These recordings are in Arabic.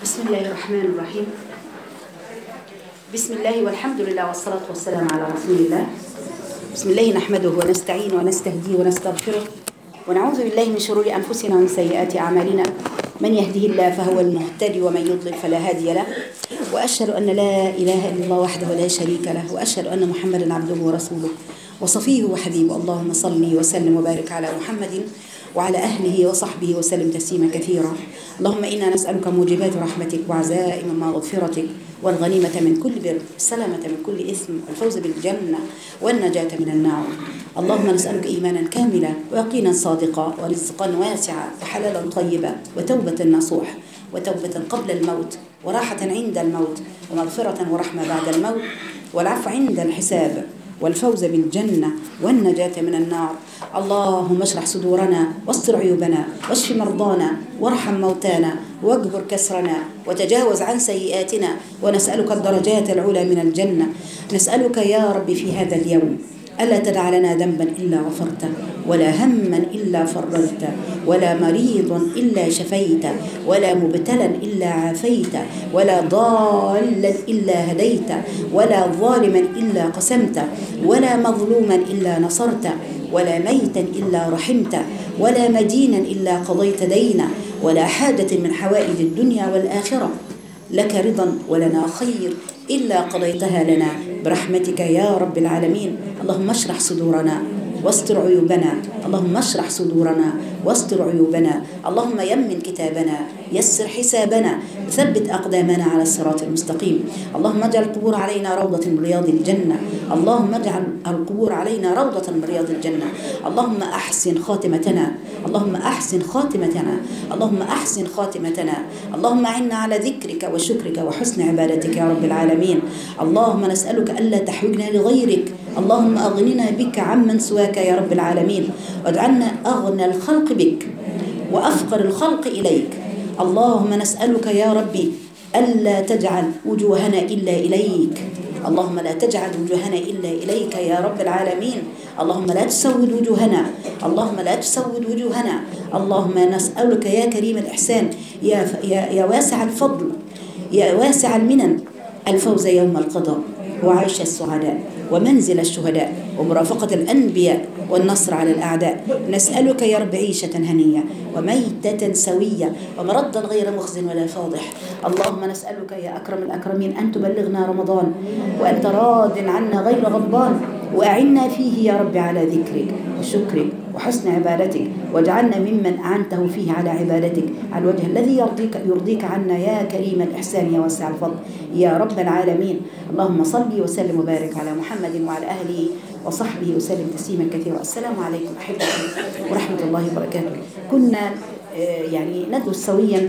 بسم الله الرحمن الرحيم. بسم الله والحمد لله والصلاة والسلام على رسول الله. بسم الله نحمده ونستعين ونستهديه ونستغفره ونعوذ بالله من شرور أنفسنا ومن سيئات أعمالنا. من يهده الله فهو المهتدي ومن يضلل فلا هادي له. وأشهد أن لا إله إلا الله وحده لا شريك له، وأشهد أن محمدا عبده ورسوله وصفيه وحبيبه. اللهم صل وسلم وبارك على محمد وعلى أهله وصحبه وسلم تسليما كثيرا. اللهم إنا نسألك موجبات رحمتك وعزائم مغفرتك والغنيمة من كل بر، السلامة من كل إثم، والفوز بالجنة والنجاة من النار. اللهم نسألك إيمانا كاملا ويقينا صادقا ورزقا واسعا وحلالا طيبا وتوبة نصوح وتوبة قبل الموت وراحة عند الموت ومغفرة ورحمة بعد الموت والعفو عند الحساب والفوز بالجنة والنجاة من النار. اللهم اشرح صدورنا واستر عيوبنا واشف مرضانا وارحم موتانا واجبر كسرنا وتجاوز عن سيئاتنا، ونسألك الدرجات العلى من الجنة. نسألك يا رب في هذا اليوم ألا تدع لنا ذنبا إلا غفرته، ولا هما إلا فرجته، ولا مريضا إلا شفيته، ولا مبتلا إلا عافيته، ولا ضالا إلا هديته، ولا ظالما إلا قسمته، ولا مظلوما إلا نصرته، ولا ميتا إلا رحمته، ولا مدينا إلا قضيت دينه، ولا حاجة من حوائج الدنيا والآخرة لك رضا ولنا خير إلا قضيتها لنا برحمتك يا رب العالمين. اللهم اشرح صدورنا واستر عيوبنا، اللهم اشرح صدورنا واستر عيوبنا، اللهم يمن كتابنا، يسر حسابنا، ثبت أقدامنا على الصراط المستقيم. اللهم اجعل القبور علينا روضة من رياض الجنة، اللهم اجعل القبور علينا روضة من رياض الجنة. اللهم أحسن خاتمتنا، اللهم أحسن خاتمتنا، اللهم أحسن خاتمتنا. اللهم أعنا على ذكرك وشكرك وحسن عبادتك يا رب العالمين. اللهم نسألك ألا تحوجنا لغيرك، اللهم أغننا بك عمن سواك يا رب العالمين، واجعلنا أغنى الخلق بك وأفقر الخلق إليك. اللهم نسألك يا ربي ألا تجعل وجوهنا إلا إليك، اللهم لا تجعل وجوهنا إلا إليك يا رب العالمين. اللهم لا تسود وجوهنا، اللهم لا تسود وجوهنا. اللهم نسألك يا كريم الإحسان، يا واسع الفضل، يا واسع المنن، الفوز يوم القضاء وعيش السعداء ومنزل الشهداء ومرافقة الأنبياء والنصر على الأعداء. نسألك يا رب عيشة هنية وميتة سوية ومردا غير مخزٍ ولا فاضح. اللهم نسألك يا أكرم الأكرمين أن تبلغنا رمضان وأنت راض عنا غير غضبان، وأعنا فيه يا رب على ذكرك وشكرك وحسن عبادتك، واجعلنا ممن أعنته فيه على عبادتك على الوجه الذي يرضيك عنا يا كريم الإحسان يا واسع الفضل يا رب العالمين. اللهم صل وسلم وبارك على محمد وعلى أهله وصحبه وسلم تسليما كثيرا. السلام عليكم أحبتي ورحمة الله وبركاته. كنا ندرس سويا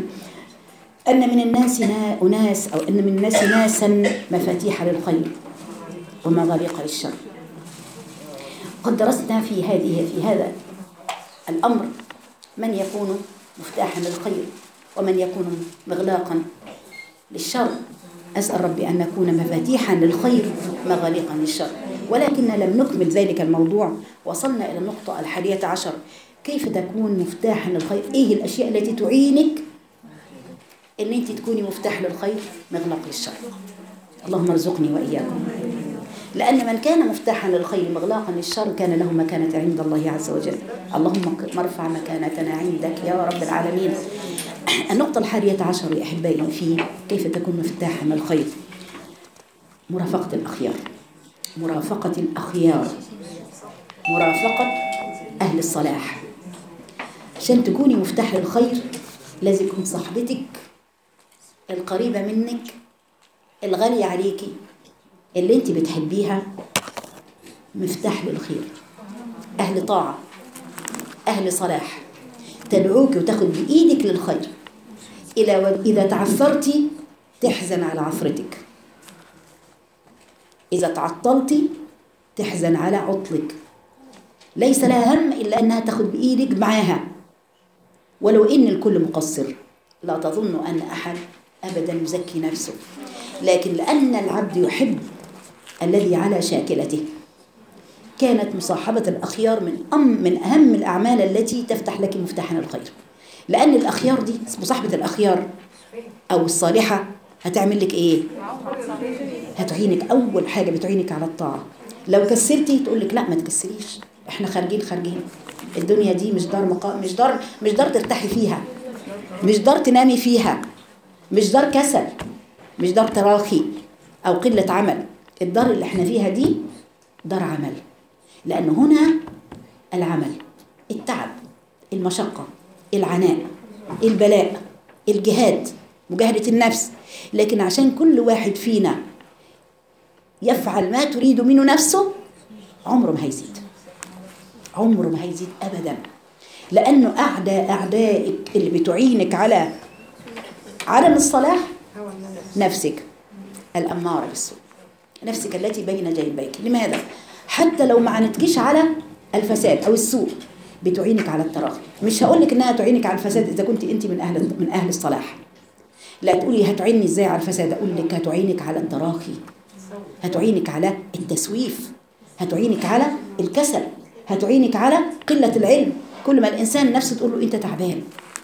أن من الناس أناس، أو أن من الناس ناسا مفاتيح للخير ومغاليق للشر. قد درسنا في هذا الأمر من يكون مفتاحا للخير ومن يكون مغلاقا للشر. أسأل ربي أن نكون مفاتيحا للخير مغاليقا للشر، ولكن لم نكمل ذلك الموضوع. وصلنا إلى النقطة 11، كيف تكون مفتاحا للخير؟ إيه الأشياء التي تعينك أن أنت تكوني مفتاح للخير مغلاق للشر؟ اللهم ارزقني وإياكم. لأن من كان مفتاحا للخير مغلاقا للشر كان له مكانة عند الله عز وجل. اللهم ارفع مكانتنا عندك يا رب العالمين. النقطة 11 يا أحبائي في كيف تكون مفتاحا للخير: مرافقة الأخيار، مرافقة الأخيار، مرافقة أهل الصلاح. عشان تكوني مفتاح للخير لازم تكون صاحبتك القريبة منك الغالية عليكي اللي انت بتحبيها مفتاح للخير، أهل طاعة، أهل صلاح، تدعوك وتاخد بإيدك للخير. إذا تعثرتي تحزن على عثرتك، إذا تعطلتي تحزن على عطلك. ليس لها هم إلا أنها تاخد بإيدك معاها، ولو إن الكل مقصر. لا تظن أن أحد أبدا يزكي نفسه، لكن لأن العبد يحب الذي على شاكلته. كانت مصاحبة الأخيار من أهم الأعمال التي تفتح لك مفتاحا الخير، لأن الأخيار دي مصاحبة الأخيار أو الصالحة هتعمل لك إيه؟ هتعينك. أول حاجة بتعينك على الطاعة. لو كسلتي تقول لك لا ما تكسليش، احنا خارجين. الدنيا دي مش دار مقام، مش دار ترتاحي فيها، مش دار تنامي فيها، مش دار كسل، مش دار تراخي أو قلة عمل. الدار اللي احنا فيها دي دار عمل، لأن هنا العمل، التعب، المشقة، العناء، البلاء، الجهاد، مجاهدة النفس. لكن عشان كل واحد فينا يفعل ما تريد منه نفسه عمره ما هيزيد، عمره ما هيزيد أبدا. لأنه أعدائك اللي بتعينك على عدم الصلاح نفسك الأمارة بالسوء، نفسك التي بين جانبيك. لماذا؟ حتى لو ما عانتكيش على الفساد أو السوء بتعينك على التراخي. مش هقول لك انها تعينك على الفساد اذا كنت انت من اهل الصلاح، لا تقولي هتعيني ازاي على الفساد، اقول لك هتعينك على التراخي، هتعينك على التسويف، هتعينك على الكسل، هتعينك على قلة العلم. كل ما الانسان نفسه تقول له انت تعبان،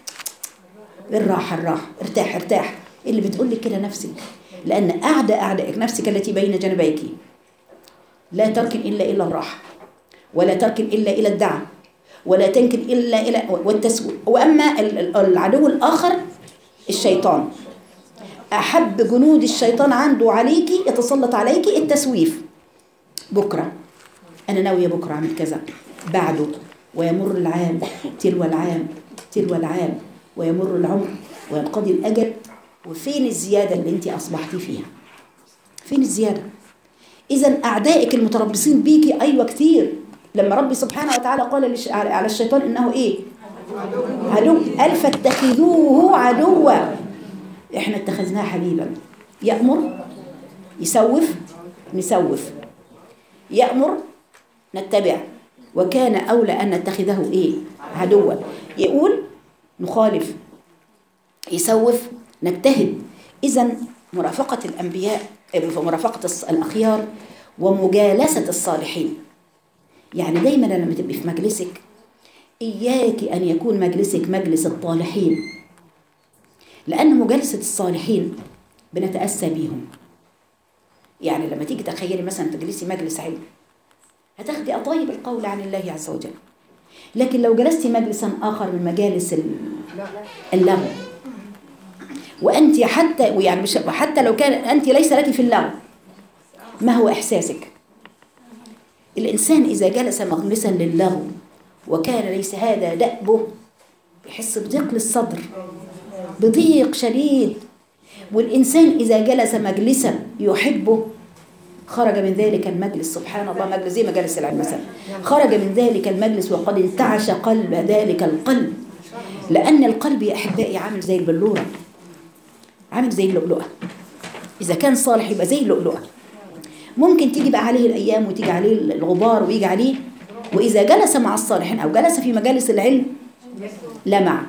الراحه، ارتاح، اللي بتقول لك كده نفسك. لان اعدائك نفسك التي بين جانبيك لا تركن الا الراحه، ولا تركن الا الى الدعم، ولا تنكر إلا إلى والتسويف. وأما العدو الآخر الشيطان، أحب جنود الشيطان عنده عليكي يتسلط عليكي التسويف. بكرة أنا ناوية بكرة أعمل كذا، بعده ويمر العام تلو العام ويمر العمر وينقضي الأجل، وفين الزيادة اللي أنت أصبحتي فيها؟ فين الزيادة؟ إذن أعدائك المتربصين بيكي أيوة كتير. لما ربي سبحانه وتعالى قال على الشيطان إنه إيه؟ عدو. قال فاتخذوه عدوا. إحنا اتخذناه حبيبا، يأمر يسوف نسوف، يأمر نتبع، وكان أولى أن نتخذه إيه؟ عدوا. يقول نخالف، يسوف نجتهد. إذن مرافقة الأنبياء، مرافقة الأخيار ومجالسة الصالحين. يعني دايما لما تبقي في مجلسك إياك أن يكون مجلسك مجلس الطالحين، لأن مجالسة الصالحين بنتأسى بيهم. يعني لما تيجي تخيلي مثلا تجلسي مجلس علم هتاخدي أطايب القول عن الله عز وجل، لكن لو جلستي مجلسا آخر من مجالس اللغو، وأنت حتى لو كان أنت ليس لك في اللغو، ما هو إحساسك؟ الإنسان إذا جلس مجلسا للغو وكان ليس هذا دأبه يحس بضيق للصدر، بضيق شديد. والإنسان إذا جلس مجلسا يحبه خرج من ذلك المجلس، سبحان الله، مجلس زي مجالس العلم مثلا، خرج من ذلك المجلس وقد انتعش قلب ذلك القلب. لأن القلب يا أحبائي عامل زي البلورة، عامل زي اللؤلؤة. إذا كان صالح يبقى زي اللؤلؤة، ممكن تيجي بقى عليه الأيام وتيجي عليه الغبار ويجي عليه، وإذا جلس مع الصالحين أو جلس في مجالس العلم لمع،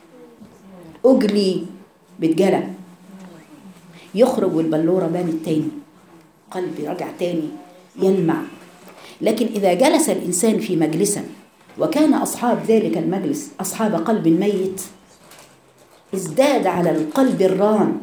أجلي بتجلى، يخرج والبلورة بانت تاني، قلبي رجع تاني يلمع. لكن إذا جلس الإنسان في مجلسا وكان أصحاب ذلك المجلس أصحاب قلب ميت ازداد على القلب الران.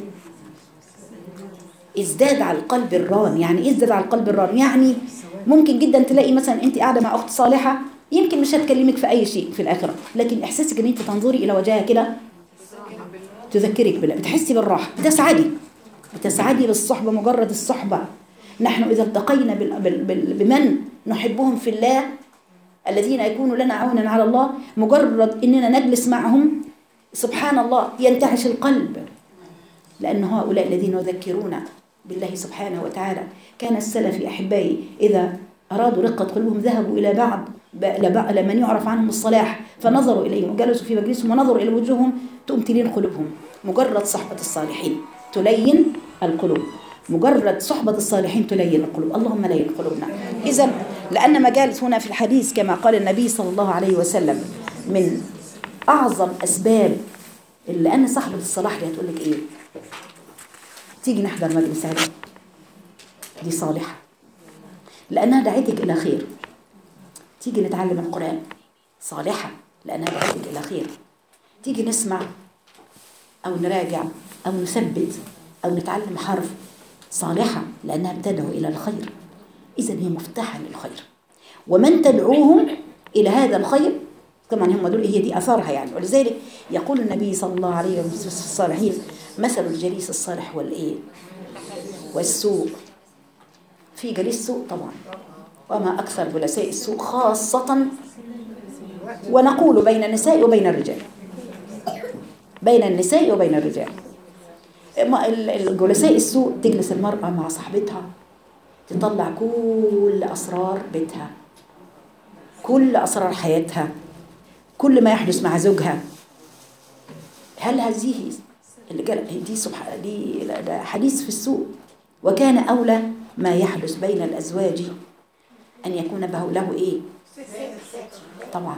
ازداد على القلب الران، يعني ايه ازداد على القلب الران؟ يعني ممكن جدا تلاقي مثلا انت قاعده مع اخت صالحه يمكن مش هتكلمك في اي شيء في الاخره، لكن احساسك ان انت تنظري الى وجهها كده تذكرك بالله، بتحسي بالراحه، بتسعدي بالصحبه، مجرد الصحبه. نحن اذا التقينا بمن نحبهم في الله الذين يكونوا لنا عونا على الله، مجرد اننا نجلس معهم سبحان الله ينتعش القلب، لأن هؤلاء الذين يذكرون بالله سبحانه وتعالى. كان السلف أحبائي إذا أرادوا رقة قلوبهم ذهبوا إلى لمن يعرف عنهم الصلاح فنظروا إليهم وجلسوا في مجلسهم ونظروا إلى وجوههم تقوم تلين قلوبهم. مجرد صحبة الصالحين تلين القلوب، مجرد صحبة الصالحين تلين القلوب. اللهم لين قلوبنا. إذن لأن مجالس هنا في الحديث كما قال النبي صلى الله عليه وسلم من أعظم أسباب، لأن صاحبة الصلاح دي هتقول لك إيه؟ تيجي نحضر مجلس علم، دي صالحة لأنها دعيتك إلى خير. تيجي نتعلم القرآن، صالحة لأنها دعيتك إلى خير. تيجي نسمع أو نراجع أو نثبت أو نتعلم حرف صالحة لأنها بتدعو إلى الخير، إذن هي مفتاحا للخير. ومن تدعوهم إلى هذا الخير طبعا هم دول هي دي أثارها يعني. ولذلك يقول النبي صلى الله عليه وسلم في الصالحين مثل الجليس الصالح والسوء. في جليس سوء طبعا، وما أكثر جلساء السوء خاصة، ونقول بين النساء وبين الرجال، بين النساء وبين الرجال. الجلساء السوء تجلس المرأة مع صاحبتها تطلع كل أسرار بيتها، كل أسرار حياتها، كل ما يحدث مع زوجها. هل هذه دي سبحان دي ده حديث في السوء. وكان أولى ما يحدث بين الأزواج أن يكون له إيه؟ طبعا.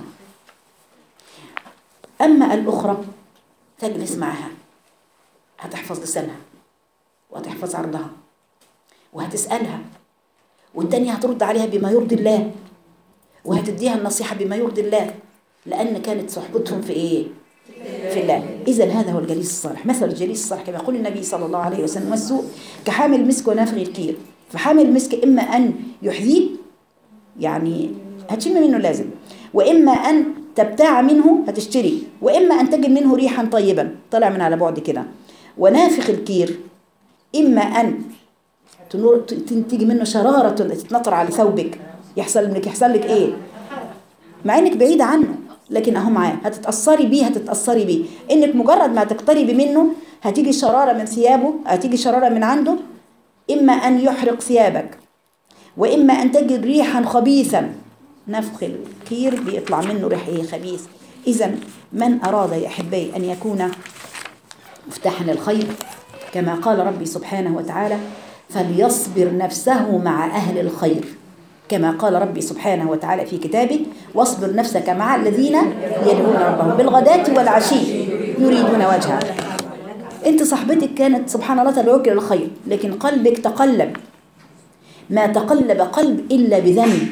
أما الأخرى تجلس معها هتحفظ لسانها وهتحفظ عرضها وهتسألها، والتانية هترد عليها بما يرضي الله، وهتديها النصيحة بما يرضي الله، لأن كانت صحبتهم في إيه؟ في الله. إذن هذا هو الجليس الصالح. مثل الجليس الصالح كما يقول النبي صلى الله عليه وسلم السوء كحامل المسك ونافخ الكير. فحامل المسك إما أن يحييك يعني هتشم منه لازم، وإما أن تبتاع منه هتشتري، وإما أن تجد منه ريحا طيبا طلع من على بعد كده. ونافخ الكير إما أن تنتج منه شرارة تتنطر على ثوبك، يحصل لك إيه؟ مع إنك بعيدة عنه لكن أهو معاه، هتتأثري بيه. إنك مجرد ما تقتربي منه هتيجي شرارة من ثيابه، هتيجي شرارة من عنده، إما أن يحرق ثيابك وإما أن تجد ريحا خبيثا. نفخ الكير بيطلع منه ريح إيه؟ خبيث. إذن من أراد يا أحبائي أن يكون مفتاحا للخير كما قال ربي سبحانه وتعالى فليصبر نفسه مع أهل الخير، كما قال ربي سبحانه وتعالى في كتابه واصبر نفسك مع الذين يدعون ربهم بالغداة والعشي يريدون وجهه. انت صاحبتك كانت سبحان الله تدعوك للخير لكن قلبك تقلب، ما تقلب قلب إلا بذنب،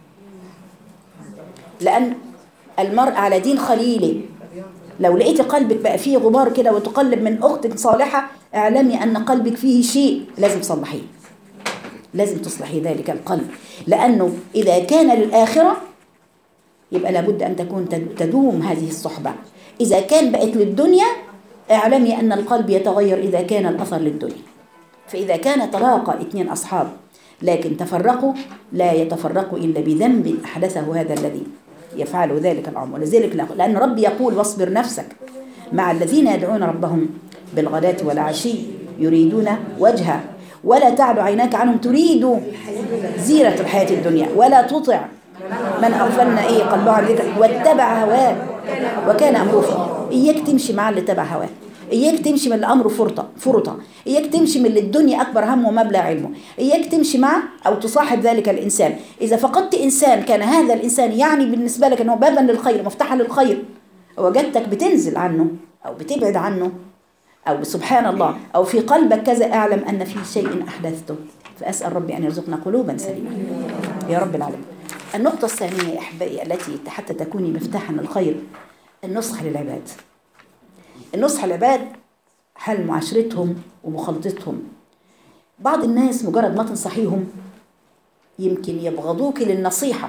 لأن المرء على دين خليله. لو لقيت قلبك بقى فيه غبار كده وتقلب من أختك صالحة اعلمي أن قلبك فيه شيء لازم تصلحيه، لازم تصلحي ذلك القلب، لأنه إذا كان للآخرة يبقى لابد أن تكون تدوم هذه الصحبة. إذا كان بقت للدنيا اعلمي أن القلب يتغير إذا كان الأثر للدنيا. فإذا كان تلاقى اثنين أصحاب لكن تفرقوا لا يتفرقوا إلا بذنب أحدثه هذا الذي يفعل ذلك الأمر. ولذلك لأن ربي يقول واصبر نفسك مع الذين يدعون ربهم بالغداة والعشي يريدون وجهه ولا تعد عيناك عنهم تريد زينة الحياة الدنيا ولا تطع من أغفلنا إيه قلبه عن ذكر واتبع هواه وكان أمره فرطا. إياك تمشي مع اللي تبع هواه، إياك تمشي من الأمر فرطا، إياك تمشي من اللي الدنيا أكبر همه ومبلغ علمه، إياك تمشي مع أو تصاحب ذلك الإنسان. إذا فقدت إنسان كان هذا الإنسان يعني بالنسبة لك أنه بابا للخير مفتاحا للخير، وجدتك بتنزل عنه أو بتبعد عنه أو سبحان الله أو في قلبك كذا اعلم أن في شيء أحدثته. فأسأل ربي أن يرزقنا قلوبا سليمة يا رب العالمين. النقطة الثانية يا أحبائي التي حتى تكوني مفتاحا للخير النصح للعباد. النصح للعباد حل معاشرتهم ومخالطتهم. بعض الناس مجرد ما تنصحيهم يمكن يبغضوك للنصيحة.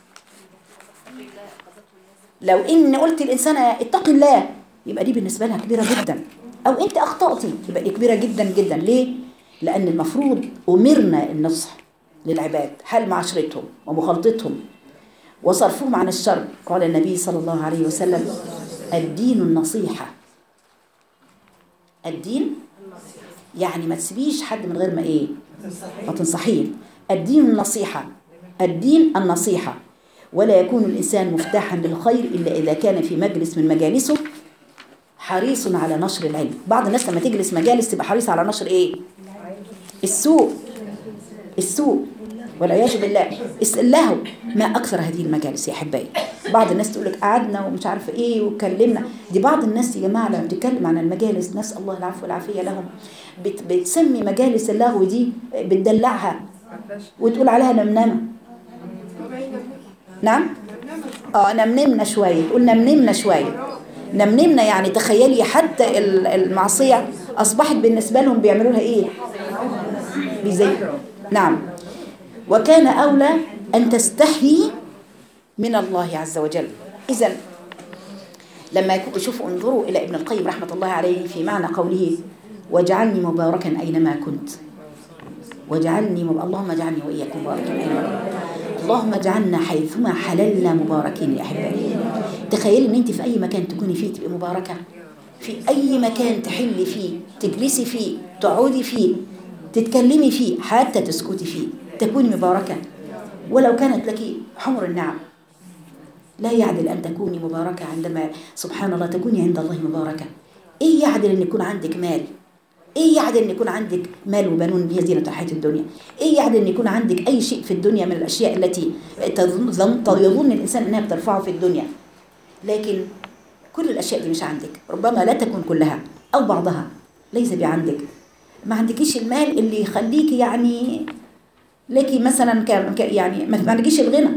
لو إن قلت الإنسان اتق الله يبقى دي بالنسبة لها كبيرة جدا، أو أنت أخطأتي يبقى دي كبيرة جدا جدا. ليه؟ لأن المفروض أمرنا النصح للعباد حل معاشرتهم ومخالطتهم وصرفهم عن الشر. قال النبي صلى الله عليه وسلم الدين النصيحة. الدين يعني ما تسيبيش حد من غير ما إيه؟ ما تنصحيه. الدين النصيحة، الدين النصيحة. ولا يكون الإنسان مفتاحا للخير إلا إذا كان في مجلس من مجالسه حريص على نشر العلم. بعض الناس لما تجلس مجالس تبقى حريص على نشر إيه؟ السوء والعياذ بالله، اللهو. ما أكثر هذه المجالس يا حبايبي. بعض الناس تقول لك قعدنا ومش عارفه ايه وكلمنا. دي بعض الناس يا جماعه لما بتتكلم عن المجالس نسأل الله العفو والعافيه لهم بتسمي مجالس اللهو دي بتدلعها وتقول عليها نمنمه. نعم نمنمنا شويه، تقول نمنمنا شويه. نمنمنا يعني تخيلي حتى المعصيه أصبحت بالنسبة لهم بيعملوا لها إيه؟ بزي. نعم. وكان أولى أن تستحي من الله عز وجل. إذن لما شوفوا انظروا إلى ابن القيم رحمة الله عليه في معنى قوله واجعلني مباركا أينما كنت. اللهم اجعلني وإياكم مباركا أينما كنت. اللهم اجعلنا حيثما حللنا مباركين يا أحبائي. تخيل ان انت في اي مكان تكوني فيه تبقي مباركة، في اي مكان تحلي فيه، تجلسي فيه، تقعدي فيه، تتكلمي فيه، حتى تسكتي فيه، تكوني مباركة ولو كانت لك حمر النعم. لا يعدل أن تكوني مباركة عندما سبحان الله تكوني عند الله مباركة. إيه يعدل أن يكون عندك مال؟ إيه يعدل أن يكون عندك مال وبنون هي زينة الحياة الدنيا؟ إيه يعدل أن يكون عندك أي شيء في الدنيا من الأشياء التي يظن الإنسان أنها بترفعه في الدنيا، لكن كل الأشياء دي مش عندك، ربما لا تكون كلها أو بعضها ليس بعندك. ما عندكيش المال اللي يخليك يعني لكي مثلا يعني ما عندكيش الغنى،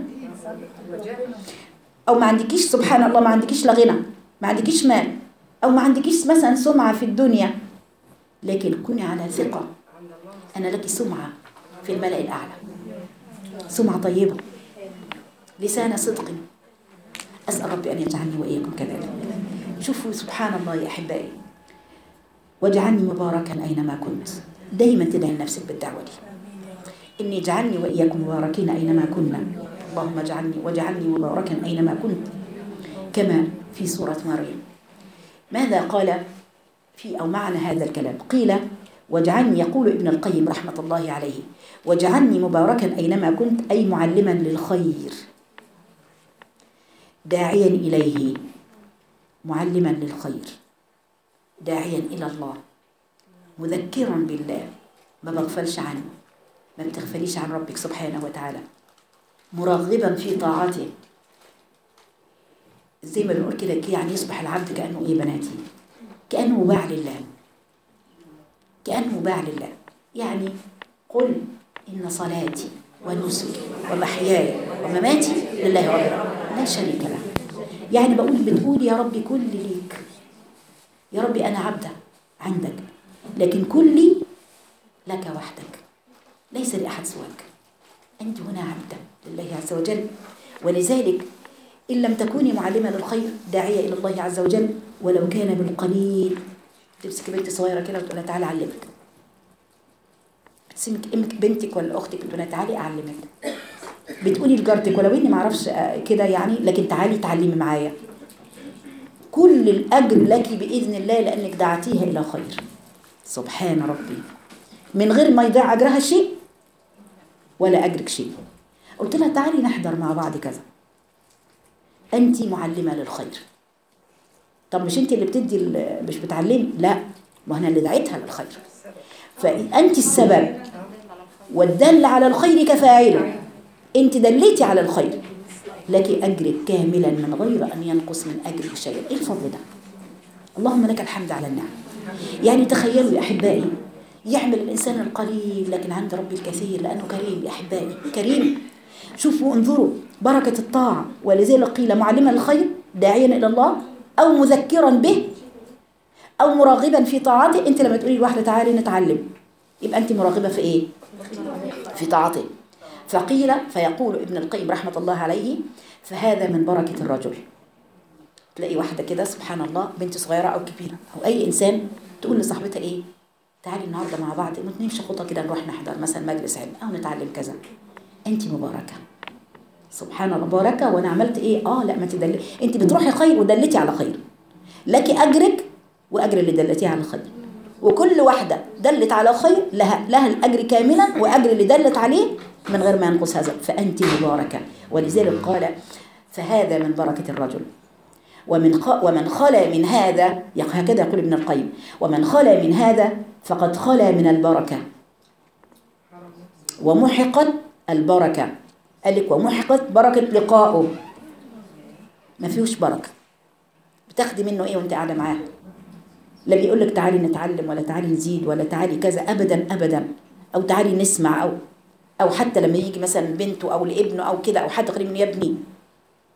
أو ما عندكيش سبحان الله ما عندكيش لا غنى، ما عندكيش مال، أو ما عندكيش مثلا سمعة في الدنيا، لكن كوني على ثقة أنا لك سمعة في الملأ الأعلى، سمعة طيبة، لسان صدق. أسأل ربي أن يجعلني وإياكم كذلك. شوفوا سبحان الله يا أحبائي، واجعلني مباركا أينما كنت. دايما تدعي لنفسك بالدعوة دي، إني اجعلني وإياكم مباركين أينما كنا. اللهم واجعلني مباركا أينما كنت. كما في سورة مريم ماذا قال في أو معنى هذا الكلام؟ قيل واجعلني، يقول ابن القيم رحمة الله عليه، واجعلني مباركا أينما كنت أي معلما للخير، داعيا إليه، معلما للخير، داعيا إلى الله، مذكرا بالله، ما بغفلش عنه، ما بتغفليش عن ربك سبحانه وتعالى، مرغبا في طاعته. زي ما بنقول كده يعني يصبح العبد كأنه إيه بناتي، كأنه مباع لله، كأنه مباع لله. يعني قل إن صلاتي ونسكي ومحياي ومماتي لله رب العالمين لا شريك له. يعني بتقول يا ربي كل ليك، يا ربي أنا عبدة عندك، لكن كلي لك وحدك، ليس لأحد سواك، أنت هنا عبدة لله عز وجل. ولذلك إن لم تكوني معلمة للخير داعية إلى الله عز وجل ولو كان بالقليل، تمسك بنت صغيرة كده وتقول لها تعالي أعلمك، بتسمك امك بنتك ولا أختك تقول لها تعالي أعلمك، بتقولي لجارتك ولو إني معرفش كده يعني لكن تعالي تعلمي معايا، كل الأجر لك بإذن الله لأنك دعتيها إلى خير. سبحان ربي، من غير ما يضيع أجرها شيء ولا أجرك شيء. قلت لها تعالي نحضر مع بعض كذا، أنت معلمة للخير. طب مش أنت اللي بتدي مش بتعلمي؟ لا، ما أنا اللي دعيتها للخير، فأنت السبب، والدل على الخير كفاعله. أنت دليتي على الخير، لك أجرك كاملا من غير أن ينقص من أجرك شيء. إيه الفضل ده؟ اللهم لك الحمد على النعم. يعني تخيلوا يا أحبائي، يعمل الإنسان القليل لكن عند ربي الكثير، لأنه كريم يا أحبائي، كريم. شوفوا انظروا بركة الطاعة. ولذلك قيل معلما الخير داعيا إلى الله أو مذكرا به أو مراغبا في طاعته. أنت لما تقولي لواحدة تعالي نتعلم، يبقى أنت مراغبة في إيه؟ في طاعته. فقيل، فيقول ابن القيم رحمة الله عليه، فهذا من بركة الرجل. تلاقي واحدة كده سبحان الله بنت صغيرة أو كبيرة أو أي إنسان تقول لصاحبتها إيه؟ تعالي النهاردة مع بعض نمشي خطة كده نروح نحضر مثلا مجلس علم أو نتعلم كذا. أنت مباركة سبحان الله، مباركة. وأنا عملت إيه؟ لا ما تدلي، أنت بتروحي خير ودلتي على خير، لك أجرك وأجر اللي دلتيه على خير، وكل واحدة دلت على خير لها الأجر كاملا وأجر اللي دلت عليه من غير ما ينقص هذا، فأنت مباركة. ولذلك قال فهذا من بركة الرجل. ومن خلا من هذا، هكذا يقول ابن القيم، ومن خلا من هذا فقد خلا من البركة ومحقت البركة. قال لك ومحقت بركة لقائه، ما فيهوش بركة. بتاخدي منه ايه وانت قاعدة معاه؟ لا بيقول لك تعالي نتعلم ولا تعالي نزيد ولا تعالي كذا، أبدا أبدا. أو تعالي نسمع، أو حتى لما يجي مثلا بنته أو لابنه أو كده أو حد قريب منه، يا ابني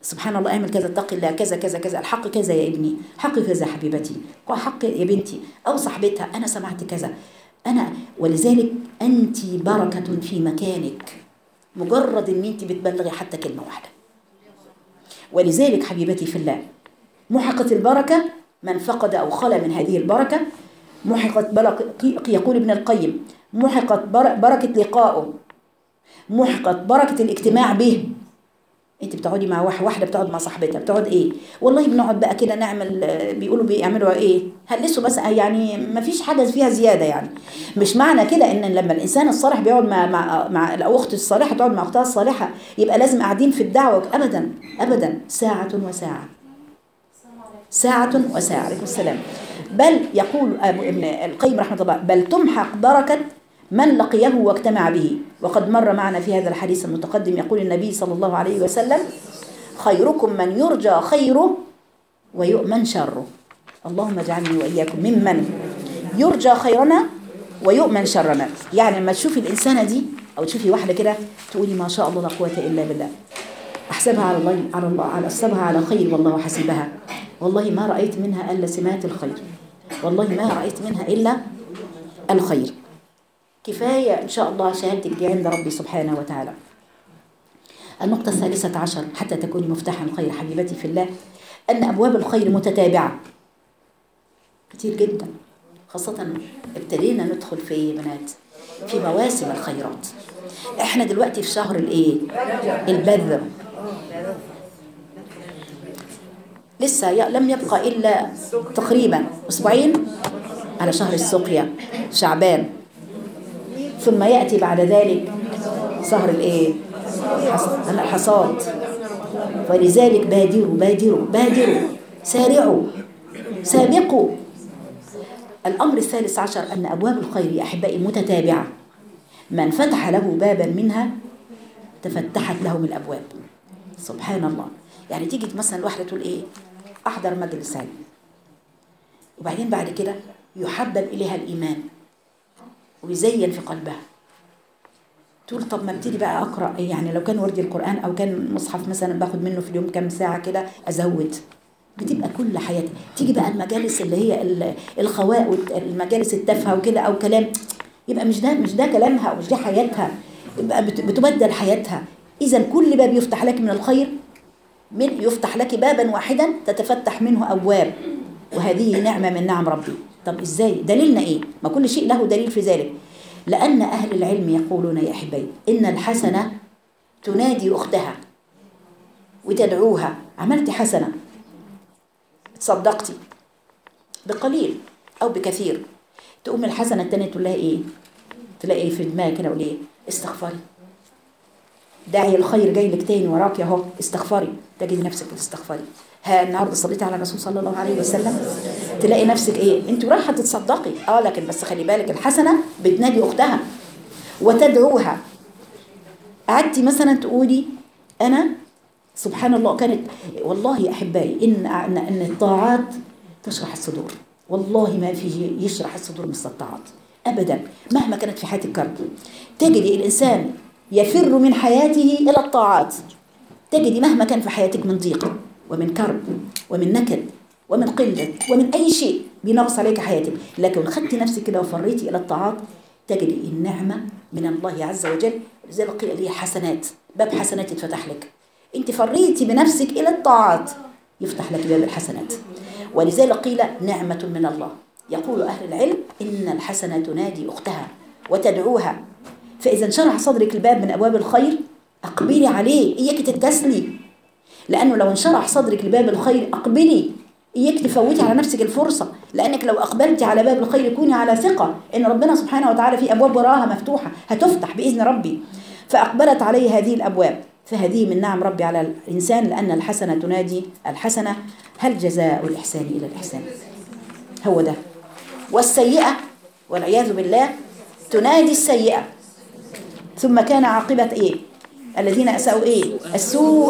سبحان الله اعمل كذا، اتقي الله كذا كذا كذا، الحق كذا يا ابني، حق كذا يا حبيبتي، حق يا بنتي، او صاحبتها انا سمعت كذا انا. ولذلك انت بركه في مكانك، مجرد ان انت بتبلغي حتى كلمه واحده. ولذلك حبيبتي في الله، محقت البركه من فقد او خلى من هذه البركه، محقت بركه، يقول ابن القيم محقت بركه لقائه، محقت بركه الاجتماع به. انت بتقعدي مع واحده بتقعد مع صاحبتها، بتقعد ايه؟ والله بنقعد بقى كده نعمل، بيقولوا بيعملوا ايه، هلسوا بس، يعني ما فيش حاجه فيها زياده يعني. مش معنى كده ان لما الانسان الصالح بيقعد مع الاخت الصالحه تقعد مع اختها الصالحه يبقى لازم قاعدين في الدعوه، ابدا ابدا، ساعه وساعه، ساعه وساعه. عليكم السلام. بل يقول ابن القيم رحمه الله، بل تمحق بركه من لقيه واجتمع به. وقد مر معنا في هذا الحديث المتقدم، يقول النبي صلى الله عليه وسلم: خيركم من يرجى خيره ويؤمن شره. اللهم اجعلني وإياكم ممن يرجى خيرنا ويؤمن شرنا. يعني لما تشوفي الإنسانة دي أو تشوفي واحدة كده تقولي ما شاء الله لا قوة إلا بالله، أحسبها على الله، أحسبها على خير والله حسبها، والله ما رأيت منها إلا سمات الخير، والله ما رأيت منها إلا الخير. كفاية إن شاء الله شهادتك دي عند ربي سبحانه وتعالى. النقطة 13 حتى تكوني مفتاحا الخير حبيبتي في الله، أن أبواب الخير متتابعة كتير جدا، خاصة ابتدينا ندخل في بنات في مواسم الخيرات. احنا دلوقتي في شهر الايه؟ البذر. لسه لم يبقى إلا تقريبا أسبوعين على شهر السقيا شعبان، ثم يأتي بعد ذلك شهر الايه؟ الحصاد. ولذلك بادروا بادروا بادروا، سارعوا سابقوا. الأمر 13 أن أبواب الخير يا أحبائي متتابعة، من فتح له بابا منها تفتحت لهم الأبواب. سبحان الله. يعني تيجي مثلا الواحدة تقول إيه؟ أحضر مجلس علم، وبعدين بعد كده يحبب إليها الإيمان ويزين في قلبها، تقول طب ما ابتدي بقى أقرأ، يعني لو كان وردي القرآن أو كان مصحف مثلا باخد منه في اليوم كم ساعة كده أزود، بتبقى كل حياتي. تيجي بقى المجالس اللي هي الخواء والمجالس التافهة وكده أو كلام، يبقى مش ده كلامها ومش دي حياتها، يبقى بتبدل حياتها. إذا كل باب يفتح لك من الخير، يفتح لك بابا واحدا تتفتح منه أبواب، وهذه نعمة من نعم ربي. طب إزاي؟ دليلنا إيه؟ ما كل شيء له دليل في ذلك. لأن أهل العلم يقولون يا أحبائي إن الحسنة تنادي أختها وتدعوها. عملت حسنة، تصدقتي بقليل أو بكثير، تقوم الحسنة التانية تقول لها إيه؟ تلاقي في دماغك كده وليه؟ استغفري، داعي الخير جاي لك تاني وراك اهو، استغفري، تجد نفسك بتستغفري. ها النهارده صليتي على الرسول صلى الله عليه وسلم، تلاقي نفسك ايه؟ انت رايحه تتصدقي، لكن بس خلي بالك الحسنه بتنادي اختها وتدعوها. قعدتي مثلا تقولي انا سبحان الله، كانت والله يا احبائي ان الطاعات تشرح الصدور، والله ما في يشرح الصدور مثل الطاعات ابدا. مهما كانت في حياتك كرب، تجدي الانسان يفر من حياته الى الطاعات. تجدي مهما كان في حياتك من ضيق ومن كرب ومن نكد ومن قله ومن اي شيء بينغص عليك حياتك، لكن خدتي نفسك كده وفريتي الى الطاعات تجدي النعمه من الله عز وجل. زي ما قيل لي حسنات، باب حسنات يتفتح لك، انت فريتي بنفسك الى الطاعات يفتح لك باب الحسنات. ولذلك قيل نعمه من الله. يقول اهل العلم ان الحسنه تنادي اختها وتدعوها. فاذا انشرح صدرك الباب من ابواب الخير اقبلي عليه، اياك تتكسلي، لانه لو انشرح صدرك لباب الخير اقبلي، اياك تفوتي على نفسك الفرصه، لانك لو اقبلتي على باب الخير كوني على ثقه ان ربنا سبحانه وتعالى في ابواب وراها مفتوحه هتفتح باذن ربي. فاقبلت عليه هذه الابواب، فهذه من نعم ربي على الانسان، لان الحسنه تنادي الحسنه. هل جزاء الاحسان الى الاحسان؟ هو ده. والسيئه والعياذ بالله تنادي السيئه. ثم كان عاقبه ايه؟ الذين اساءوا ايه؟ السوء.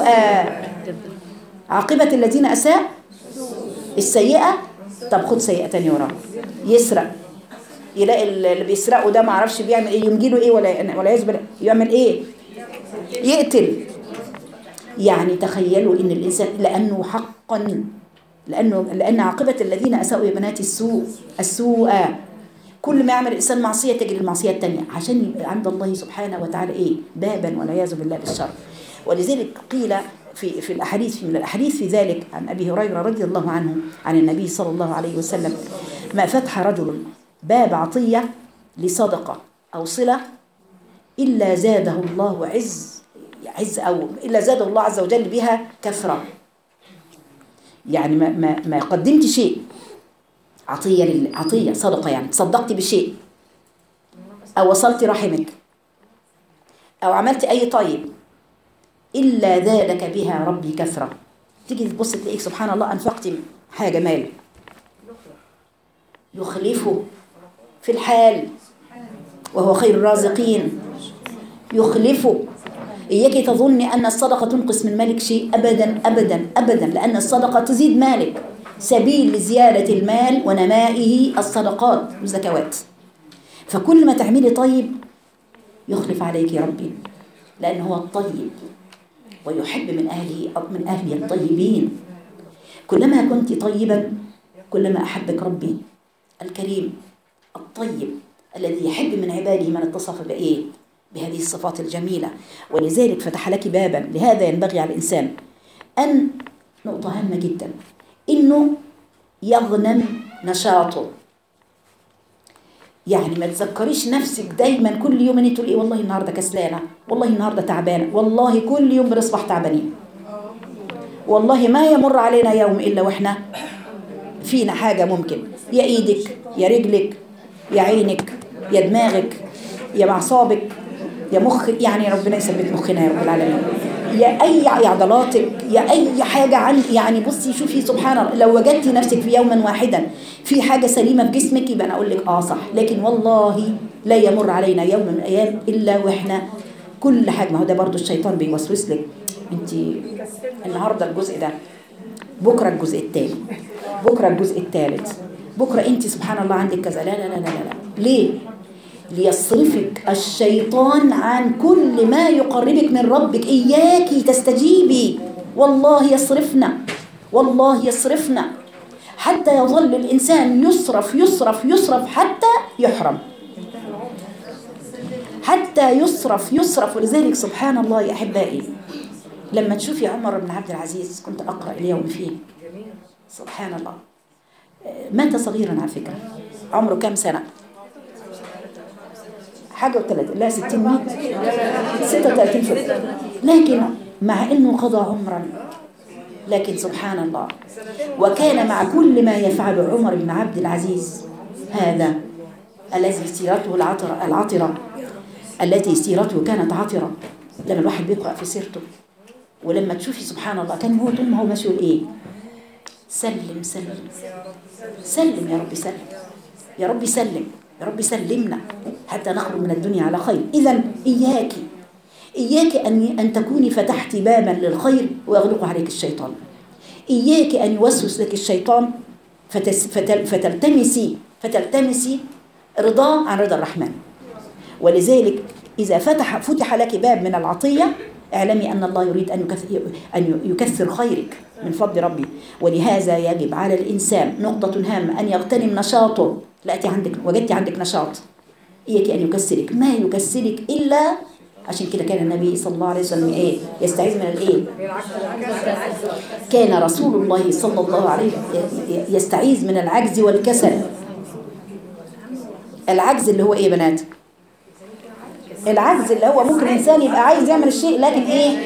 عاقبه الذين اساء السيئه. طب خد سيئه تانية وراه، يسرق، يلاقي اللي بيسرقوا ده ما عرفش بيعمل ايه، يمجيله ايه ولا يعمل ايه؟ يقتل. يعني تخيلوا إن الإنسان لأنه حقا لأن عاقبة الذين أساءوا يا بنات السوء كل ما يعمل الإنسان معصية تجري المعصية التانية عشان يبقى عند الله سبحانه وتعالى إيه بابا والعياذ بالله للشر. ولذلك قيل في الأحاديث من الأحاديث في ذلك عن أبي هريرة رضي الله عنه عن النبي صلى الله عليه وسلم ما فتح رجل باب عطية لصدقة أو صلة إلا زاده الله عز أو إلا زاده الله عز وجل بها كثرة. يعني ما قدمت شيء عطية صدقة يعني صدقت بشيء أو وصلت رحمك أو عملت أي طيب إلا زادك بها ربي كثرة. تيجي تبص تلاقيك سبحان الله أنفقت حاجة مال يخلفه في الحال وهو خير الرازقين يخلفه. إياك تظني أن الصدقة تنقص من مالك شيء أبدا أبدا أبدا لأن الصدقة تزيد مالك. سبيل لزيادة المال ونمائه الصدقات والزكوات. فكل ما تعملي طيب يخلف عليك ربي لأنه هو الطيب ويحب من أهله الطيبين. كلما كنت طيبا كلما أحبك ربي الكريم الطيب الذي يحب من عباده من اتصف بإيه بهذه الصفات الجميلة. ولذلك فتح لك بابا. لهذا ينبغي على الإنسان أن نقطة هامة جدا إنه يغنم نشاطه. يعني ما تذكريش نفسك دايما كل يوم ان تقولي والله النهارده كسلانه والله النهارده تعبانه والله كل يوم بنصبح تعبانين والله ما يمر علينا يوم الا واحنا فينا حاجه ممكن يا ايدك يا رجلك يا عينك يا دماغك يا اعصابك يا مخك. يعني ربنا يثبت مخنا يا رب العالمين. يا اي عضلاتك يا اي حاجه عن يعني بصي شوفي سبحان الله لو وجدتي نفسك في يوما واحدا في حاجه سليمه في جسمك يبقى انا اقول لك صح. لكن والله لا يمر علينا يوم من الايام الا واحنا كل حاجه. ما هو ده برضو الشيطان بيوسوس لك انت النهارده الجزء ده بكره الجزء الثاني بكره الجزء الثالث بكره انت سبحان الله عندك كذا. لا لا لا لا لا. ليه؟ ليصرفك الشيطان عن كل ما يقربك من ربك. إياكي تستجيبي والله يصرفنا والله يصرفنا حتى يظل الإنسان يصرف يصرف يصرف حتى يحرم حتى يصرف يصرف. ولذلك سبحان الله يا أحبائي لما تشوفي عمر بن عبد العزيز كنت أقرأ اليوم فيه سبحان الله مات صغيرا على فكرة. عمره كم سنة؟ حاجة وثلاثة لا 60 مات 36 سنة. لكن مع أنه قضى عمرا لكن سبحان الله وكان مع كل ما يفعل عمر بن عبد العزيز هذا الذي سيرته العطرة التي سيرته كانت عطرة. لما الواحد بيقرأ في سيرته ولما تشوفي سبحان الله كان هو طول ما هو ماشي يقول إيه سلم سلم سلم يا رب سلم يا رب سلم يا رب سلمنا حتى نخرج من الدنيا على خير. إذن إياك أن تكوني فتحت بابا للخير ويغلق عليك الشيطان. إياك أن يوسوس لك الشيطان فتلتمسي رضا عن رضا الرحمن. ولذلك إذا فتح لك باب من العطية اعلمي أن الله يريد أن يكثر خيرك من فضل ربي. ولهذا يجب على الإنسان نقطة هامة أن يغتنم نشاطه. وجدتي عندك نشاط إياك أن يكسرك ما يكسرك إلا عشان كده كان النبي صلى الله عليه وسلم إيه يستعيذ من الإيه. كان رسول الله صلى الله عليه يستعيذ من العجز والكسل. العجز اللي هو إيه بنات؟ العجز اللي هو ممكن إنسان يبقى عايز يعمل الشيء لكن إيه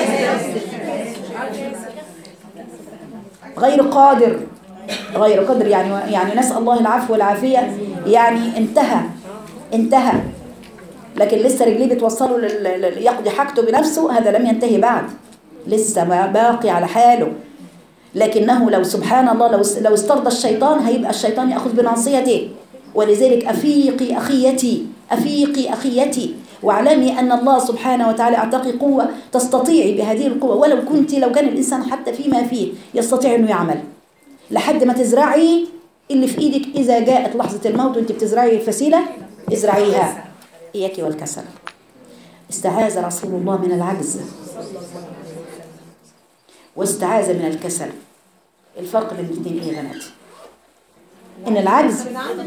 غير قادر يعني نسأل الله العفو والعافية. يعني انتهى لكن لسه رجليه بتوصله يقضي حاجته بنفسه. هذا لم ينتهي بعد لسه باقي على حاله. لكنه لو سبحان الله لو استرضى الشيطان هيبقى الشيطان يأخذ بناصيته. ولذلك أفيقي أخيتي واعلمي أن الله سبحانه وتعالى أعطاك قوة تستطيعي بهذه القوة. لو كان الإنسان حتى فيما فيه يستطيع أنه يعمل لحد ما تزرعي اللي في إيدك. إذا جاءت لحظة الموت وانت بتزرعي الفسيلة ازرعيها. إياك والكسل. استعاذ رسول الله من العجز واستعاذ من الكسل. الفرق بين الاثنين ايه يا بنات؟ ان العجز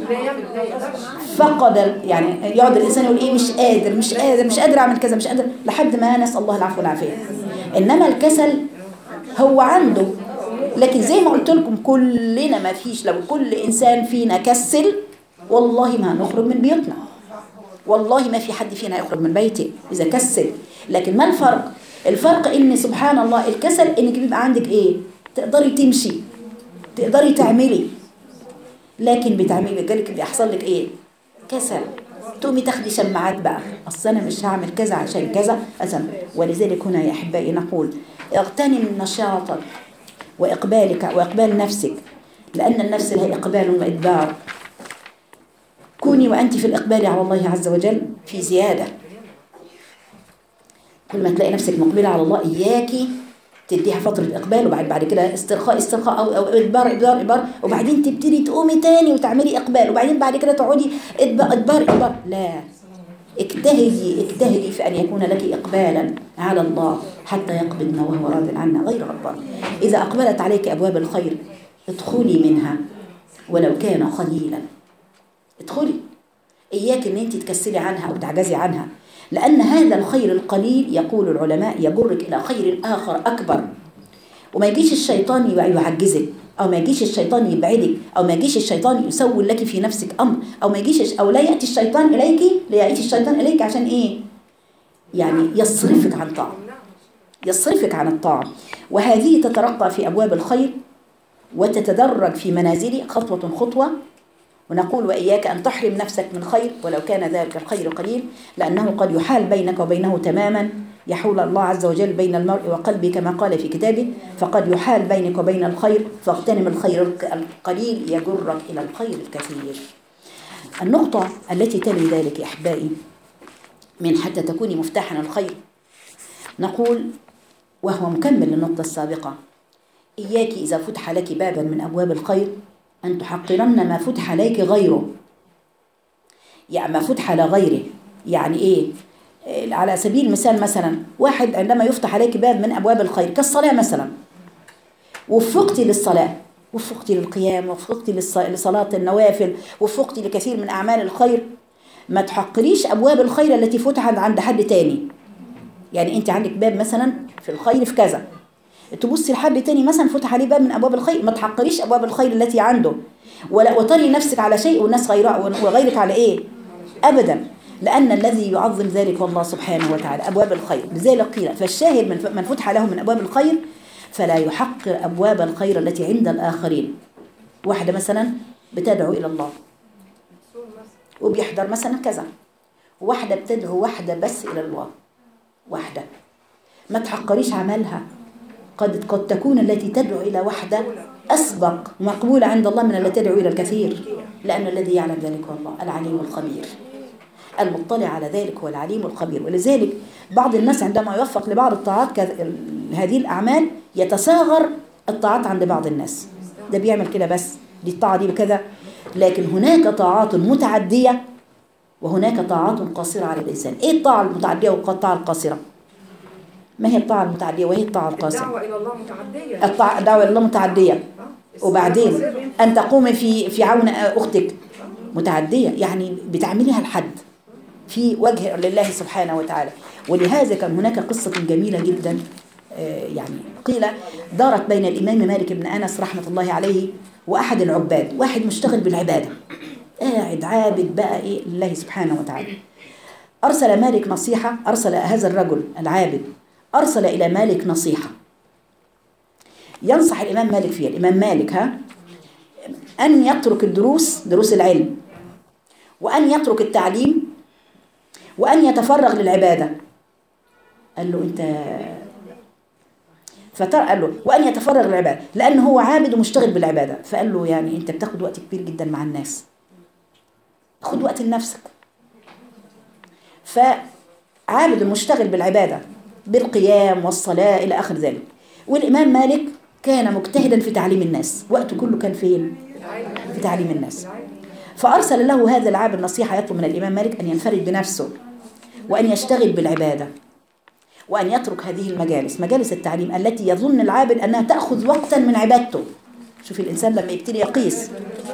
فقد، يعني يقعد الانسان يقول ايه، مش قادر اعمل كذا، مش قادر، لحد ما نسال الله العفو والعافيه. انما الكسل هو عنده، لكن زي ما قلت لكم كلنا ما فيش، لو كل انسان فينا كسل والله ما هنخرج من بيوتنا، والله ما في حد فينا يخرج من بيته اذا كسل. لكن ما الفرق؟ الفرق ان سبحان الله الكسل انك بيبقى عندك ايه، تقدري تمشي، تقدري تعملي، لكن بتعملي جالك بيحصل لك ايه، كسل، تقومي تاخدي شماعات بقى، اصل انا مش هعمل كذا عشان كذا أسم. ولذلك هنا يا احبائي نقول اغتنم نشاطك واقبالك واقبال نفسك، لان النفس لها اقبال وادبار. كوني وانت في الاقبال على الله عز وجل في زياده. كل ما تلاقي نفسك مقبله على الله اياكي تديها فترة إقبال، وبعد كده استرخاء أو إدبار، وبعدين تبتدي تقومي تاني وتعملي إقبال، وبعدين بعد كده تقعدي إدبار. لا، اجتهدي في أن يكون لك إقبالا على الله حتى يقبضنا وهو راض عنا غير غضبان. إذا أقبلت عليك أبواب الخير ادخلي منها ولو كان قليلا، ادخلي. إياك أن أنت تكسلي عنها أو تعجزي عنها، لأن هذا الخير القليل يقول العلماء يجرك إلى خير آخر أكبر. وما يجيش الشيطان يعجزك، أو ما يجيش الشيطان يبعدك، أو ما يجيش الشيطان يسول لك في نفسك أمر، أو لا يأتي الشيطان إليك عشان إيه؟ يعني يصرفك عن الطاعة. وهذه تترقى في أبواب الخير وتتدرج في منازله خطوة خطوة. ونقول وإياك أن تحرم نفسك من خير ولو كان ذلك الخير قليل، لأنه قد يحال بينك وبينه تماما، يحول الله عز وجل بين المرء وقلبه كما قال في كتابه، فقد يحال بينك وبين الخير، فاغتنم الخير القليل يجرك إلى الخير الكثير. النقطة التي تلي ذلك يا أحبائي من حتى تكوني مفتاحا الخير، نقول وهو مكمل للنقطة السابقة، إياك إذا فتح لك بابا من أبواب الخير أن تحقرن ما فتح عليك غيره. يعني ما فتح لغيره يعني إيه؟ على سبيل المثال مثلا واحد عندما يفتح عليك باب من أبواب الخير كالصلاة مثلا، وفقتي للصلاة، وفقتي للقيام، وفقتي لصلاة النوافل، وفقتي لكثير من أعمال الخير، ما تحقريش أبواب الخير التي فتحت عند حد تاني. يعني أنت عندك باب مثلا في الخير في كذا، تبصي لحد تاني مثلا فتح عليه باب من أبواب الخير، ما تحقريش أبواب الخير التي عنده، وتري نفسك على شيء والناس وغيرك على إيه؟ أبدا، لأن الذي يعظم ذلك والله سبحانه وتعالى أبواب الخير. لذلك قيل فالشاهد من فتح له من أبواب الخير فلا يحقر أبواب الخير التي عند الآخرين. واحدة مثلا بتدعو إلى الله وبيحضر مثلا كذا، واحدة بتدعو واحدة بس إلى الله، واحدة ما تحقريش عملها، قد تكون التي تدعو إلى واحدة أسبق مقبولة عند الله من التي تدعو إلى الكثير، لأن الذي يعلم ذلك هو الله العليم الخبير، المطلع على ذلك هو العليم الخبير. ولذلك بعض الناس عندما يوفق لبعض الطاعات هذه الأعمال يتصاغر الطاعات عند بعض الناس، ده بيعمل كده بس دي الطاعة دي بكذا. لكن هناك طاعات متعدية وهناك طاعات قاصرة على الإنسان. إيه الطاعة المتعدية والطاعة القاصرة؟ ما هي الطاعة المتعدية وهي الطاعة القاصرة؟ الدعوة إلى الله متعدية. الدعوة إلى الله متعدية. وبعدين أن تقومي في عون أختك متعدية، يعني بتعمليها الحد في وجه لله سبحانه وتعالى. ولهذا كان هناك قصة جميلة جدا، يعني قيل دارت بين الإمام مالك بن أنس رحمة الله عليه وأحد العباد، واحد مشتغل بالعبادة قاعد عابد بقى إيه لله سبحانه وتعالى. أرسل مالك نصيحة، أرسل هذا الرجل العابد أرسل إلى مالك نصيحة ينصح الإمام مالك فيها. الإمام مالك أن يترك دروس العلم، وأن يترك التعليم، وأن يتفرغ للعبادة. قال له أنت قال له وأن يتفرغ للعبادة لأنه هو عابد ومشتغل بالعبادة. فقال له يعني أنت بتاخد وقت كبير جدا مع الناس، خد وقت لنفسك. فعابد المشتغل بالعبادة بالقيام والصلاة إلى آخر ذلك. والإمام مالك كان مجتهدا في تعليم الناس، وقته كله كان فين؟ في تعليم الناس. فأرسل له هذا العابد نصيحة يطلب من الإمام مالك أن ينفرد بنفسه وأن يشتغل بالعبادة وأن يترك هذه المجالس، مجالس التعليم التي يظن العابد أنها تأخذ وقتا من عبادته. شوف الإنسان لما يبتدي يقيس.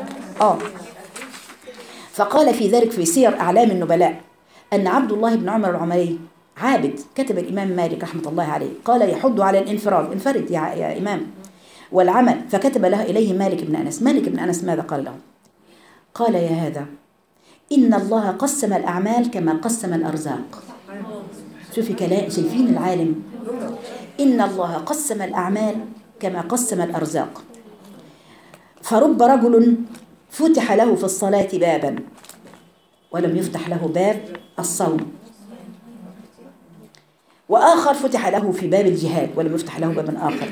فقال في ذلك في سير أعلام النبلاء أن عبد الله بن عمر العمري عابد، كتب الإمام مالك رحمة الله عليه، قال يحض على الانفراد، انفرد يا إمام، والعمل، فكتب له إليه مالك بن أنس. مالك بن أنس ماذا قال له؟ قال يا هذا إن الله قسم الأعمال كما قسم الأرزاق. شوفي كلام، شايفين العالم؟ إن الله قسم الأعمال كما قسم الأرزاق. فرب رجل فتح له في الصلاة بابا ولم يفتح له باب الصوم، وآخر فتح له في باب الجهاد ولم يفتح له باب آخر.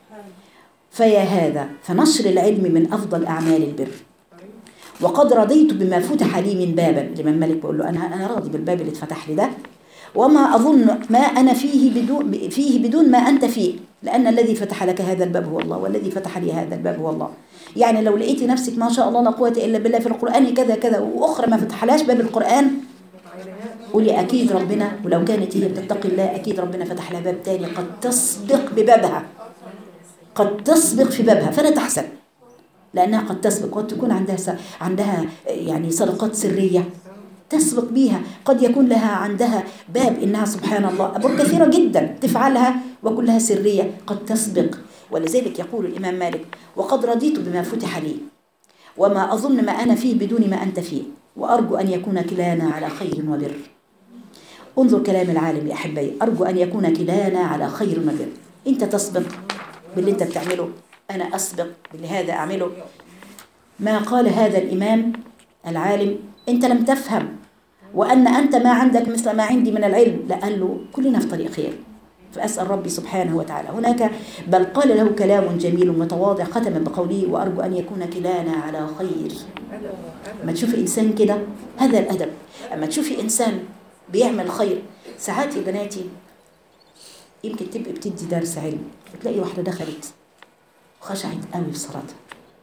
فيا هذا، فنشر العلم من أفضل أعمال البر، وقد رضيت بما فتح لي من بابا. الإمام مالك بيقول له أنا راضي بالباب اللي اتفتح لي ده، وما أظن ما أنا فيه بدون ما أنت فيه، لأن الذي فتح لك هذا الباب هو الله، والذي فتح لي هذا الباب هو الله. يعني لو لقيتي نفسك ما شاء الله لا قوة إلا بالله في القرآن كذا كذا، وأخرى ما فتحلاش باب القرآن، قولي أكيد ربنا، ولو كانت هي بتتقي الله أكيد ربنا فتح لها باب تاني قد تسبق ببابها، قد تسبق في بابها، فلا تحسن، لأنها قد تسبق. قد تكون عندها يعني صدقات سرية تسبق بيها، قد يكون لها عندها باب إنها سبحان الله أبواب كثيرة جدا تفعلها وكلها سرية قد تسبق. ولذلك يقول الإمام مالك وقد رضيت بما فتح لي، وما أظن ما أنا فيه بدون ما أنت فيه، وأرجو أن يكون كلانا على خير وبر. انظر كلام العالم يا أحبائي، أرجو أن يكون كلانا على خير وبر. أنت تسبق باللي أنت بتعمله، أنا أسبق باللي هذا أعمله. ما قال هذا الإمام العالم أنت لم تفهم، وأن أنت ما عندك مثل ما عندي من العلم، لا، قال له كلنا في طريق خير. فأسأل ربي سبحانه وتعالى هناك، بل قال له كلام جميل متواضع ختم بقوله وأرجو أن يكون كلانا على خير. ما تشوفي إنسان كده، هذا الأدب. أما تشوفي إنسان بيعمل خير، ساعات يا بناتي يمكن تبقي بتدي درس علم وتلاقي واحدة دخلت وخشعت قوي في صلاتها،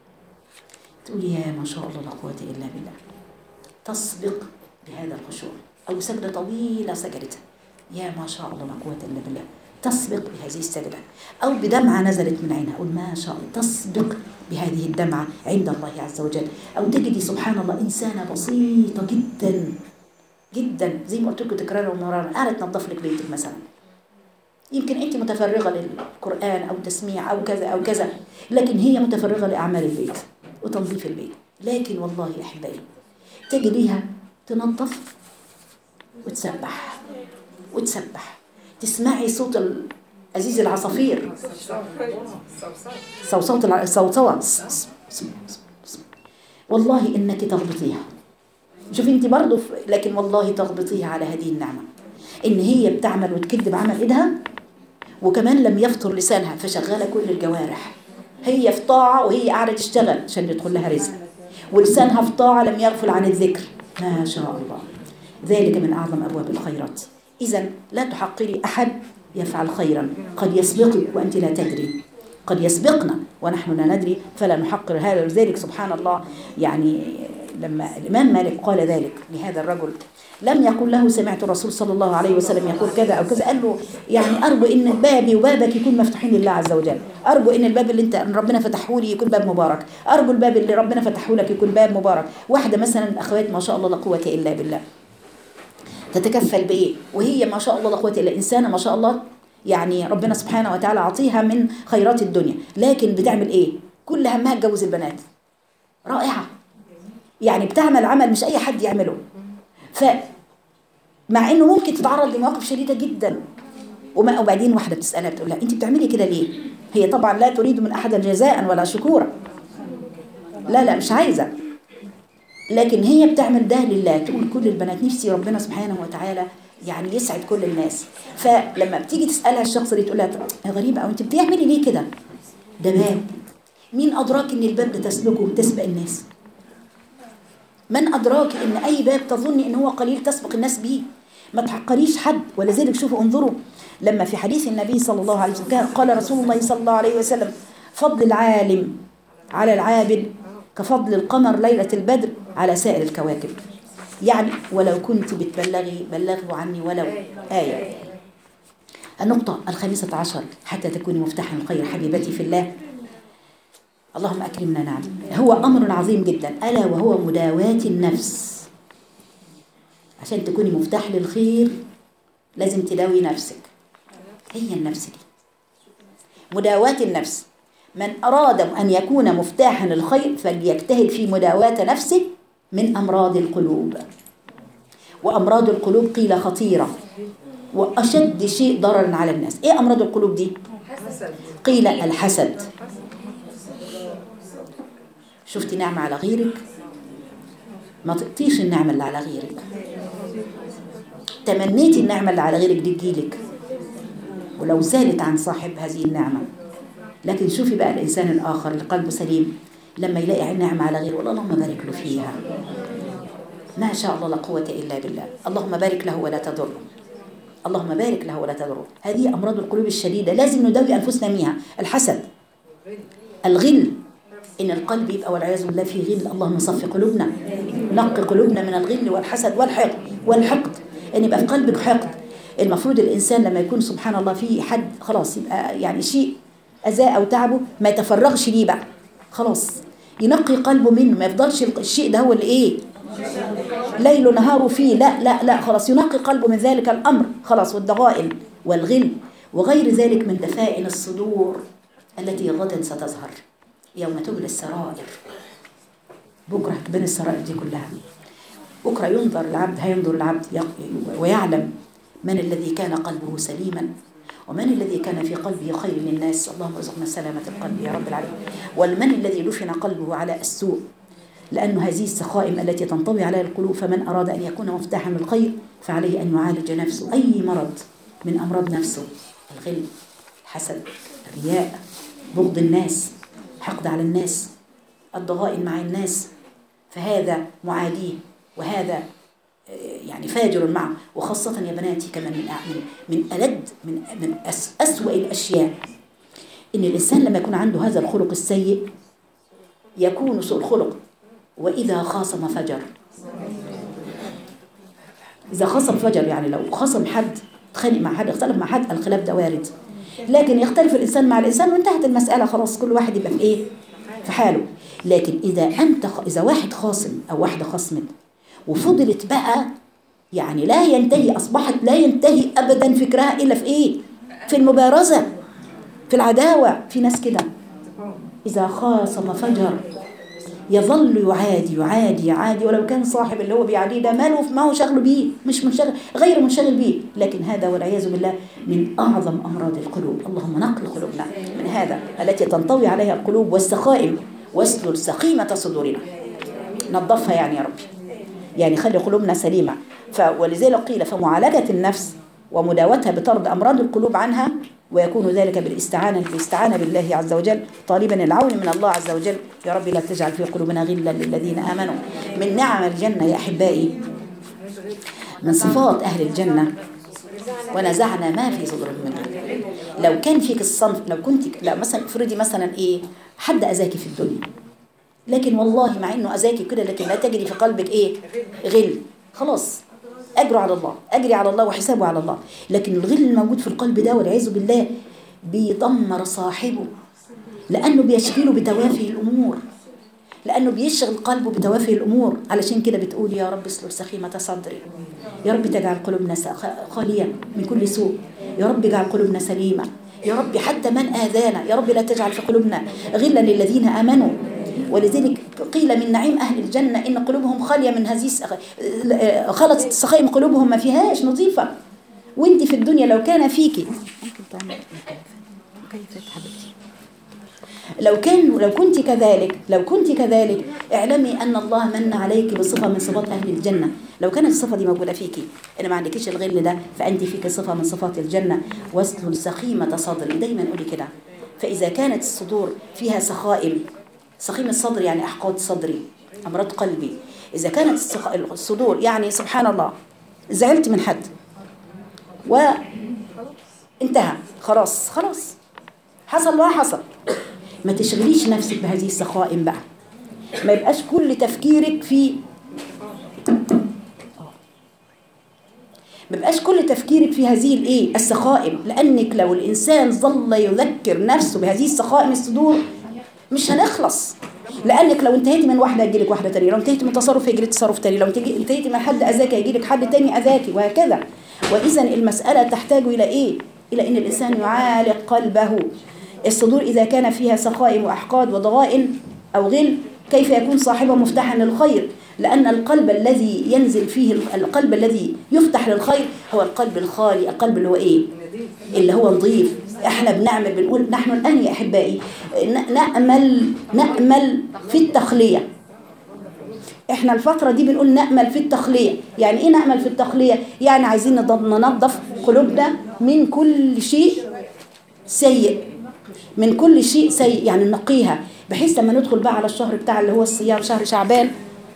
تقولي يا ما شاء الله لا قوة إلا بالله، تسبق بهذا الخشوع. أو سجدة طويلة سجدتها، يا ما شاء الله لا قوة إلا بالله، تسبق بهذه السجدة. أو بدمعة نزلت من عينها، أقول ما شاء الله، تسبق بهذه الدمعة عند الله عز وجل. أو تجدي سبحان الله إنسانة بسيطة جدا جدا، زي ما قلت لكم تكرار ومرارا، قاعدة تنظف لك بيتك مثلا، يمكن أنت متفرغة للقرآن أو تسميع أو كذا أو كذا، لكن هي متفرغة لأعمال البيت وتنظيف البيت. لكن والله يا أحبائي تجديها تنظف وتسبح وتسبح، تسمعي صوت العزيز العصافير، صوصوة، والله إنك تغبطيها. شوفي أنت برضو، لكن والله تغبطيها على هذه النعمة، إن هي بتعمل وتكذب عمل إيدها، وكمان لم يفطر لسانها، فشغالة كل الجوارح، هي في طاعة وهي قاعدة تشتغل عشان يدخل لها رزق، ولسانها في طاعة لم يغفل عن الذكر. ما شاء الله، ذلك من أعظم أبواب الخيرات. إذن لا تحقري أحد يفعل خيرا، قد يسبقك وأنت لا تدري، قد يسبقنا ونحن لا ندري، فلا نحقر هذا. لذلك سبحان الله، يعني لما الإمام مالك قال ذلك لهذا الرجل، لم يقل له سمعت الرسول صلى الله عليه وسلم يقول كذا أو كذا، قال له يعني أرجو إن بابي وبابك يكون مفتوحين لله عز وجل، أرجو إن الباب اللي أنت ربنا فتحه لي يكون باب مبارك، أرجو الباب اللي ربنا فتحه لك يكون باب مبارك. واحدة مثلا الأخوات ما شاء الله لا قوة إلا بالله تتكفل بإيه، وهي ما شاء الله لا قوة إلا إنسانة ما شاء الله، يعني ربنا سبحانه وتعالى عطيها من خيرات الدنيا، لكن بتعمل إيه؟ كل همها تجوز البنات. رائعة، يعني بتعمل عمل مش أي حد يعمله، مع إنه ممكن تتعرض لمواقف شديدة جدا. وبعدين واحدة بتسألها بتقول لها أنت بتعملي كده ليه؟ هي طبعا لا تريد من أحد جزاء ولا شكورا، لا مش عايزة، لكن هي بتعمل ده لله. تقول كل البنات نفسي ربنا سبحانه وتعالى يعني يسعد كل الناس. فلما بتيجي تسألها الشخص اللي تقول لها غريبة أو أنت بتعملي ليه كده؟ ده باب، مين أدراك إن الباب ده تسلكه تسبق الناس؟ من أدراك إن أي باب تظني إن هو قليل تسبق الناس بيه؟ ما تحقريش حد. ولذلك شوفوا انظروا لما في حديث النبي صلى الله عليه وسلم قال رسول الله صلى الله عليه وسلم فضل العالم على العابد كفضل القمر ليلة البدر على سائر الكواكب. يعني ولو كنت بتبلغي بلغوا عني ولو آية. النقطة 15 حتى تكوني مفتاحا الخير حبيبتي في الله. اللهم أكرمنا. نعم، هو أمر عظيم جدا، ألا وهو مداواة النفس. عشان تكوني مفتاح للخير لازم تداوي نفسك. هي النفس دي مداواة النفس. من أراد أن يكون مفتاحا للخير فليجتهد في مداواة نفسه من أمراض القلوب. وأمراض القلوب قيل خطيرة وأشد شيء ضررا على الناس. إيه أمراض القلوب دي؟ قيل الحسد. شفتي نعمة على غيرك ما تقطيش النعمة اللي على غيرك. تمنيتي النعمة اللي على غيرك دي تجيلك ولو زالت عن صاحب هذه النعمة. لكن شوفي بقى الإنسان الآخر اللي قلبه سليم لما يلاقي النعمة على غيره، اللهم بارك له فيها، ما شاء الله لا قوة إلا بالله، اللهم بارك له ولا تضره، اللهم بارك له ولا تضره. هذه أمراض القلوب الشديدة لازم نداوي أنفسنا منها. الحسد، الغل، إن القلب يبقى والعياذ بالله في غل. اللهم صفي قلوبنا، نقي قلوبنا من الغل والحسد والحقد. إن يبقى في قلبك حقد. المفروض الإنسان لما يكون سبحان الله في حد خلاص يبقى يعني شيء أذاه أو تعبه ما يتفرغش ليه بقى، خلاص ينقي قلبه منه، ما يفضلش الشيء ده هو اللي إيه ليل نهاره فيه، لا لا لا، خلاص ينقي قلبه من ذلك الأمر خلاص. والضغائن والغل وغير ذلك من دفائن الصدور التي غدا ستظهر يوم تبلى السرائر. بكرة تبان السرائر دي كلها. بكرة ينظر العبد، هينظر العبد ويعلم من الذي كان قلبه سليما ومن الذي كان في قلبه خير للناس. اللهم ارزقنا سلامة القلب يا رب العالمين. ومن الذي دفن قلبه على السوء، لأن هذه السخائم التي تنطوي عليها القلوب. فمن أراد أن يكون مفتاحا للخير فعليه أن يعالج نفسه، أي مرض من أمراض نفسه، الغل، الحسد، الرياء، بغض الناس، حقد على الناس، الضغائن مع الناس، فهذا معاديه وهذا يعني فاجر معه. وخاصة يا بناتي كمان من ألد من أسوأ الأشياء إن الإنسان لما يكون عنده هذا الخلق السيء يكون سوء الخلق. وإذا خاصم فجر. إذا خاصم فجر يعني لو خاصم حد، تخانق مع حد، اختلف مع حد، الخلاف ده وارد. لكن يختلف الإنسان مع الإنسان وانتهت المسألة خلاص، كل واحد يبقى في إيه في حاله. لكن إذا واحد خاصم أو واحدة خصمت وفضلت بقى يعني لا ينتهي، أصبحت لا ينتهي أبدا فكرها إلا في إيه في المبارزة، في العداوة. في ناس كده إذا خاصم فجر، يظل يعادي يعادي يعادي، ولو كان صاحب اللي هو بيعاديه ده ماله ما هو شغله بيه، مش منشغل، غير منشغل بيه. لكن هذا والعياذ بالله من أعظم أمراض القلوب. اللهم نقل قلوبنا من هذا التي تنطوي عليها القلوب والسخائم، واسلل سخيمة صدورنا، نظفها يعني يا ربي، يعني خلي قلوبنا سليمة. ولذلك قيل فمعالجة النفس ومداوتها بطرد أمراض القلوب عنها، ويكون ذلك بالاستعانة بالله عز وجل، طالبا العون من الله عز وجل. يا رب لا تجعل في قلوبنا غلا للذين آمنوا. من نعم الجنة يا أحبائي، من صفات أهل الجنة ونزعنا ما في صدورهم من غل. لو كان فيك الصنف، لو كنت لا مثلا افرضي مثلا إيه حد أذاكي في الدنيا، لكن والله مع إنه أذاكي كده لكن لا تجري في قلبك إيه غل، خلاص أجره على الله، أجري على الله وحسابه على الله. لكن الغل الموجود في القلب ده والعياذ بالله بيدمر صاحبه، لأنه بيشغله بتوافه الأمور، لأنه بيشغل قلبه بتوافه الأمور. علشان كده بتقول يا رب اسلل سخيمة صدري، يا رب تجعل قلوبنا خالية من كل سوء، يا رب اجعل قلوبنا سليمة، يا رب حتى من آذانا يا رب لا تجعل في قلوبنا غلا للذين آمنوا. ولذلك قيل من نعيم أهل الجنة إن قلوبهم خالية من هذه خلطت السخائم، قلوبهم ما فيهاش نظيفة. وانت في الدنيا لو كان فيكي لو كنت كذلك اعلمي أن الله من عليك بصفة من صفات أهل الجنة. لو كانت الصفة دي موجودة فيكي، أنا ما عندكيش الغل ده، فأنت فيك صفة من صفات الجنة. واسلل سخيمة صدري، دايما قولي كده. فإذا كانت الصدور فيها سخيم الصدر يعني أحقاد صدري، أمراض قلبي. إذا كانت الصدور يعني سبحان الله زعلت من حد وانتهى خلاص حصل ما حصل، ما تشغليش نفسك بهذه السخائم بقى، ما يبقاش كل تفكيرك في كل تفكيرك في هذه الايه السخائم، لانك لو الانسان ظل يذكر نفسه بهذه السخائم الصدور مش هنخلص. لانك لو انتهيتي من واحده هيجيلك واحده تانية، لو انتهيتي من تصرف هيجيلك تصرف تاني، لو انتهيتي من حد اذاك هيجيلك حد تاني اذاكي، وهكذا. واذا المساله تحتاج الى ايه؟ الى ان الانسان يعالج قلبه. الصدور اذا كان فيها سخائم واحقاد وضغائن او غل، كيف يكون صاحبه مفتاحا للخير؟ لان القلب الذي ينزل فيه، القلب الذي يفتح للخير هو القلب الخالي، القلب اللي هو ايه؟ اللي هو نظيف. احنا بنقول نحن الان يا احبائي نأمل في التخلية. احنا الفترة دي بنقول نأمل في التخلية. يعني ايه نأمل في التخلية؟ يعني عايزين ننظف قلوبنا من كل شيء سيء، من كل شيء سيء، يعني نقيها، بحيث لما ندخل بقى على الشهر بتاع اللي هو الصيام، شهر شعبان،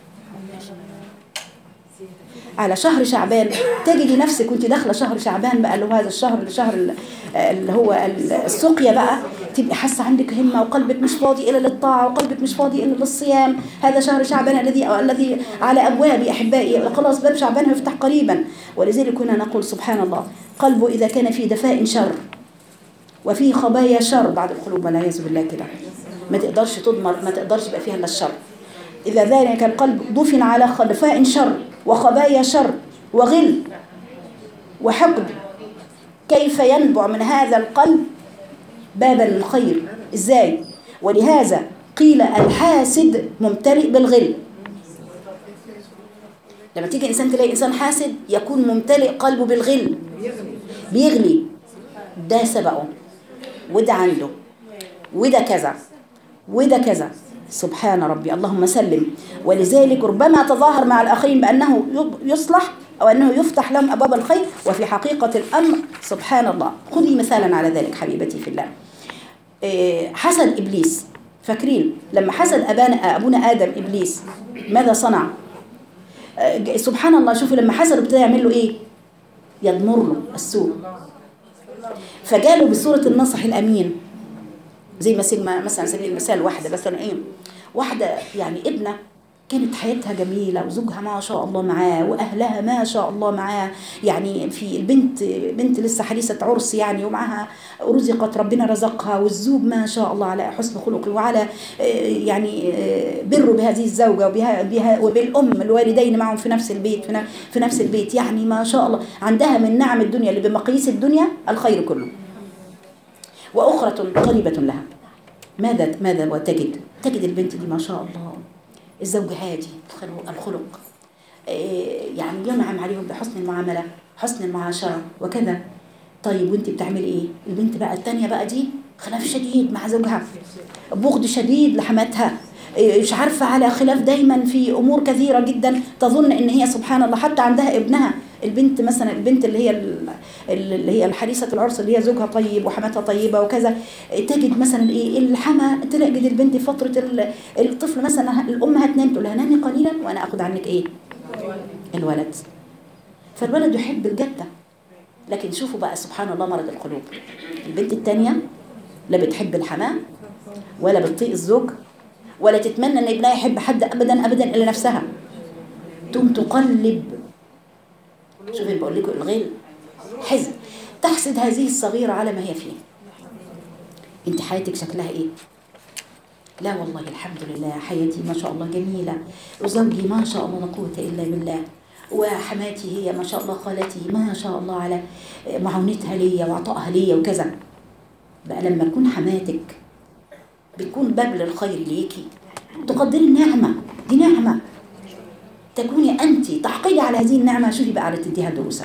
على شهر شعبان تجدي نفسك وانت داخله شهر شعبان بقى اللي هو هذا الشهر، اللي هو السقيا بقى، تبقي حاسه عندك همه وقلبك مش فاضي الا للطاعه وقلبك مش فاضي الا للصيام. هذا شهر شعبان الذي على ابواب احبائي، خلاص باب شعبان هيفتح قريبا. ولذلك كنا نقول سبحان الله، قلبه اذا كان فيه دفاء شر وفيه خبايا شر بعد القلوب والعياذ بالله كده، ما تقدرش تضمر، ما تقدرش يبقى فيها الا الشر. إذا ذلك القلب دفن على خلفاء شر وخبايا شر وغل وحقد، كيف ينبع من هذا القلب بابا للخير؟ إزاي؟ ولهذا قيل الحاسد ممتلئ بالغل. لما تيجي إنسان تلاقي إنسان حاسد يكون ممتلئ قلبه بالغل، بيغلي، ده سبقه وده عنده وده كذا وده كذا. سبحان ربي، اللهم سلم. ولذلك ربما تظاهر مع الآخرين بأنه يصلح أو أنه يفتح لهم أبواب الخير، وفي حقيقة الأمر سبحان الله. خذي مثالا على ذلك حبيبتي في الله. حسد إبليس، فاكرين لما حسد أبونا آدم إبليس ماذا صنع؟ سبحان الله، شوفوا لما حسد ابتدى يعمل له إيه؟ يضمر له السوء، فجاله بصورة النصح الأمين. زي مثلا سبيل المثال واحدة مثلا ايه، واحدة يعني ابنة كانت حياتها جميلة وزوجها ما شاء الله معاه وأهلها ما شاء الله معاه، يعني في بنت لسه حديثة عرس يعني، ومعها رزقت ربنا رزقها، والزوج ما شاء الله على حسن خلقه وعلى يعني بره بهذه الزوجة وبالأم الوالدين معهم في نفس البيت، في نفس البيت، يعني ما شاء الله عندها من نعم الدنيا اللي بمقاييس الدنيا الخير كله. وأخرى قريبة لها، ماذا تجد البنت دي ما شاء الله الزوج هادي الخلق، يعني ينعم عليهم بحسن المعاملة، حسن المعاشرة وكذا. طيب وانت بتعملي ايه؟ البنت بقى التانية بقى دي خلاف شديد مع زوجها، بغض شديد لحماتها، مش عارفة، على خلاف دايما في أمور كثيرة جدا. تظن ان هي سبحان الله حتى عندها ابنها، البنت مثلا، البنت اللي هي الحديثة العرس اللي هي زوجها طيب وحماتها طيبة وكذا، تجد مثلا ايه الحما، تجد البنت في فترة الطفل مثلا الأم هتنام تقول لها نامي قليلا وأنا أخذ عنك ايه؟ الولد. فالولد يحب الجدة. لكن شوفوا بقى سبحان الله مرض القلوب، البنت التانية لا بتحب الحماه ولا بتطيق الزوج ولا تتمنى ان ابنها يحب حد ابدا ابدا الا نفسها، تقوم تقلب. شوفي بقول لكم الغل حزن، تحسد هذه الصغيرة على ما هي فيه. انت حياتك شكلها ايه؟ لا والله الحمد لله حياتي ما شاء الله جميلة، وزوجي ما شاء الله لا قوة الا بالله، وحماتي هي ما شاء الله خالتي ما شاء الله على معونتها ليا وعطائها ليا وكذا. بقى لما تكون حماتك بتكون باب للخير ليكي، تقدري النعمة دي، نعمة تكوني أنت تحقدي على هذه النعمة. شوفي بقى على تديها دروسا.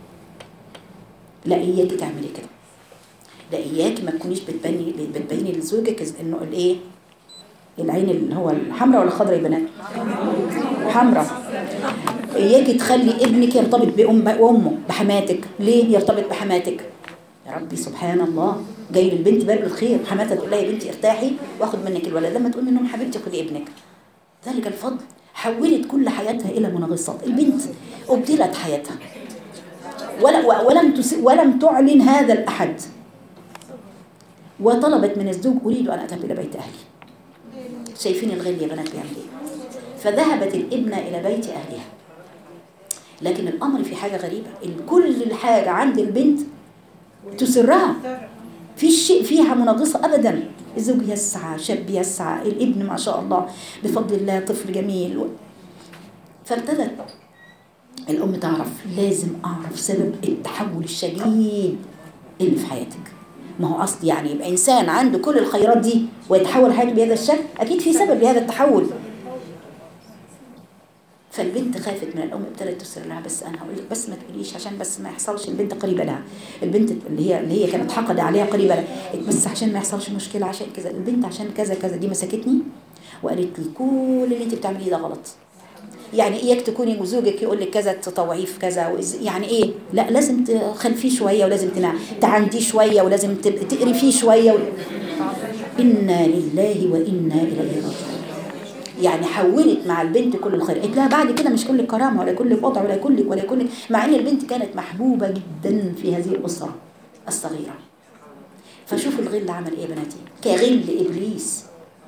لا إياكي تعملي كده، لا إياكي ما تكونيش بتبيني لزوجك إنه الإيه، العين اللي هو الحمراء ولا الخضراء يا بنات؟ حمراء. إياكي تخلي ابنك يرتبط بأمه بحماتك. ليه يرتبط بحماتك؟ يا ربي سبحان الله، جاي للبنت باب الخير، حماتها تقول لها يا بنتي ارتاحي واخد منك الولد، لما تقول منهم حبيبتي خدي ابنك. ذلك الفضل حولت كل حياتها إلى منغصات. البنت أبدلت حياتها ولم تعلن هذا الأحد، وطلبت من الزوج أريد أن أذهب إلى بيت أهلي. شايفين الغل يا بنات بيعمل إيه؟ فذهبت الابنة إلى بيت أهلها. لكن الأمر في حاجة غريبة، كل حاجة عند البنت تسرها، في شيء فيها منغصة أبدا. الزوج يسعى، شاب يسعى، الابن ما شاء الله بفضل الله طفل جميل. فابتدت الأم تعرف لازم أعرف سبب التحول الشديد اللي في حياتك. ما هو أصل يعني يبقى إنسان عنده كل الخيرات دي ويتحول حياته بهذا الشكل، أكيد في سبب لهذا التحول. فالبنت خافت من الأم، ابتدت تسر لها بس أنا هقول لك بس ما تقوليش عشان بس ما يحصلش. البنت قريبة لها، البنت اللي هي كانت حقد عليها قريبة لها، بس عشان ما يحصلش مشكلة، عشان كذا البنت، عشان كذا كذا. دي مسكتني وقالت لي كل اللي انت بتعمليه ده غلط. يعني اياك تكوني زوجك يقول لك كذا تطوعيه في كذا، يعني ايه؟ لا لازم تخلفيه شويه، ولازم تعنديه شويه، ولازم تقري فيه شويه انا لله وانا اليه راجعون. يعني حولت مع البنت كل الخير. قلت لها بعد كده مش كل كرامه ولا كل وضع ولا كل، مع ان البنت كانت محبوبه جدا في هذه الاسره الصغيره. فشوفوا الغل عمل ايه يا بناتي، كغل ابليس،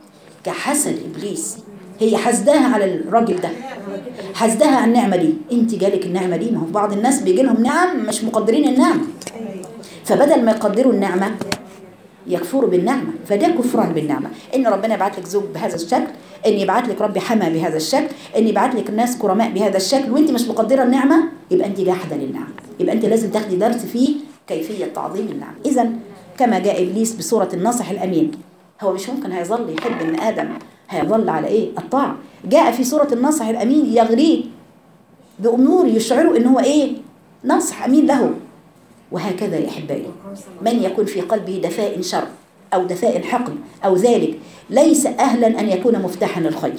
كحسد ابليس. هي حسداها على الراجل ده، حسدها على النعمه دي. انت جالك النعمه دي، ما هو بعض الناس بيجي لهم نعم مش مقدرين النعمه، فبدل ما يقدروا النعمه يكفروا بالنعمه، فده كفران بالنعمه. ان ربنا يبعت لك زوج بهذا الشكل، ان يبعت لك ربي حما بهذا الشكل، ان يبعت لك ناس كرماء بهذا الشكل، وانت مش مقدره النعمه، يبقى انت جاحده للنعمه، يبقى انت لازم تاخدي درس في كيفيه تعظيم النعمه. اذا كما جاء ابليس بصوره الناصح الامين، هو مش ممكن هيظل يحب ان ادم هيظل على ايه؟ الطاعه. جاء في صوره الناصح الامين يغريه بامور يشعره ان هو ايه؟ ناصح امين له. وهكذا يا احبائي، من يكون في قلبه دفاء شر او دفاء حقد او ذلك ليس اهلا ان يكون مفتاحا للخير.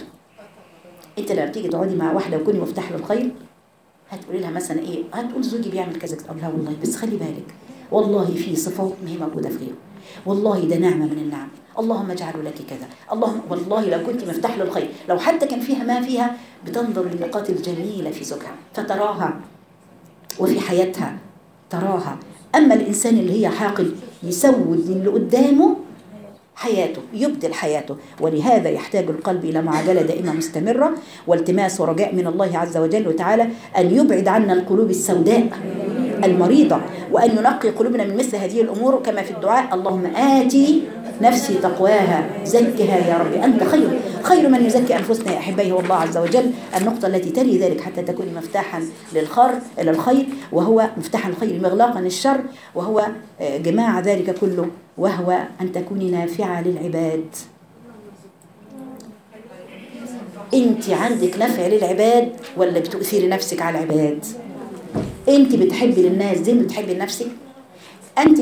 انت لما تيجي تقعدي مع واحده وكوني مفتاح للخير، هتقولي لها مثلا ايه؟ هتقول زوجي بيعمل كذا، تقول لها والله بس خلي بالك، والله في صفات ما هي موجوده فيه، والله ده نعمه من النعم، اللهم اجعله لك كذا، اللهم والله لو كنت مفتاح للخير، لو حتى كان فيها ما فيها، بتنظر للنقاط الجميله في زوجها فتراها، وفي حياتها تراها. اما الانسان اللي هي حاقد يسود اللي قدامه حياته، يبدل حياته. ولهذا يحتاج القلب إلى معادلة دائمة مستمرة، والتماس ورجاء من الله عز وجل وتعالى أن يبعد عنا القلوب السوداء المريضة، وأن ينقي قلوبنا من مثل هذه الأمور، كما في الدعاء اللهم آتي نفسي تقواها زكها يا ربي أنت خير من يزكي أنفسنا يا أحبائي هو الله عز وجل. النقطة التي تلي ذلك حتى تكون مفتاحا للخير، وهو مفتاحا الخير مغلاقا للشر، وهو جماع ذلك كله، وهو أن تكوني نافعة للعباد. أنت عندك نفع للعباد ولا بتؤثري نفسك على العباد؟ أنت بتحبي للناس زي ما بتحبي لنفسك؟ أنت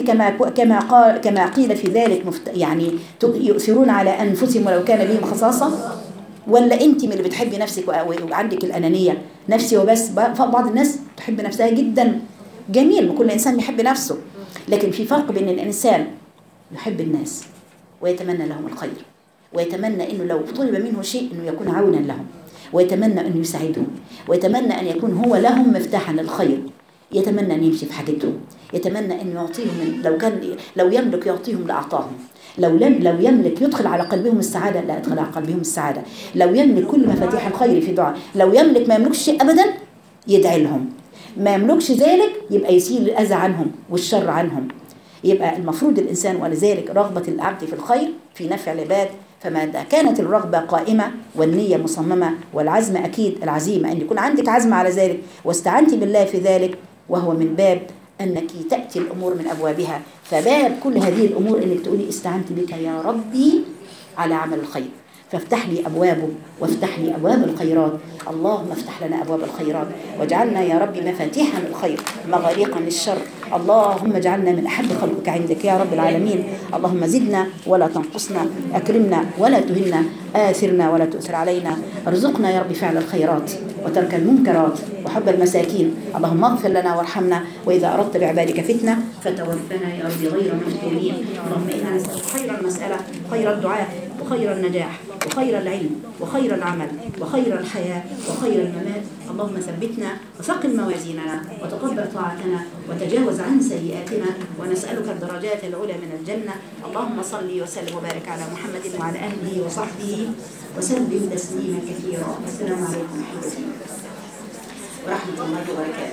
كما قيل في ذلك يعني يؤثرون على أنفسهم ولو كان بهم خصاصة، ولا أنت من اللي بتحبي نفسك وعندك الأنانية نفسي وبس؟ بعض الناس تحب نفسها جدا، جميل، كل إنسان يحب نفسه، لكن في فرق بين الإنسان يحب الناس ويتمنى لهم الخير، ويتمنى أنه لو طلب منه شيء أنه يكون عونا لهم، ويتمنى أنه يساعدهم، ويتمنى أن يكون هو لهم مفتاحا للخير، يتمنى أن يمشي في حاجتهم، يتمنى أن يعطيهم، لو يملك يعطيهم لأعطاهم، لو يملك يدخل على قلبهم السعادة لا يدخل على قلبهم السعادة، لو يملك كل مفاتيح الخير في دعاء، لو يملك ما يملكش شيء أبدا يدعي لهم، ما يملكش ذلك يبقى يسيل الأذى عنهم والشر عنهم. يبقى المفروض الإنسان، ولذلك رغبة العبد في الخير في نفع العباد، فما كانت الرغبة قائمة والنية مصممة والعزم أكيد، العزيمة أن يكون عندك عزم على ذلك واستعنتي بالله في ذلك، وهو من باب أنك تأتي الأمور من أبوابها. فباب كل هذه الأمور أنك تقولي استعنت بك يا ربي على عمل الخير، فافتح لي أبوابه وافتح لي أبواب الخيرات. اللهم افتح لنا أبواب الخيرات، واجعلنا يا ربي مفاتيحا للخير مغاليقا للشر. اللهم اجعلنا من أحب خلقك عندك يا رب العالمين. اللهم زدنا ولا تنقصنا، أكرمنا ولا تهنا، آثرنا ولا تؤثر علينا، ارزقنا يا رب فعل الخيرات وترك المنكرات وحب المساكين. اللهم اغفر لنا وارحمنا، وإذا أردت بعبادك فتنة فتوفنا يا رب غير مفتونين. اللهم إنا نسألك خير المسألة، خير الدعاء، وخير النجاح، وخير العلم، وخير العمل، وخير الحياة، وخير الممات. اللهم ثبتنا وثقل موازيننا، وتقبل طاعتنا، وتجاوز عن سيئاتنا، ونسألك الدرجات العلى من الجنة. اللهم صل وسلم وبارك على محمد وعلى أهله وصحبه وسلم تسليما كثيرا. السلام عليكم ورحمة الله. ورحمة الله وبركاته.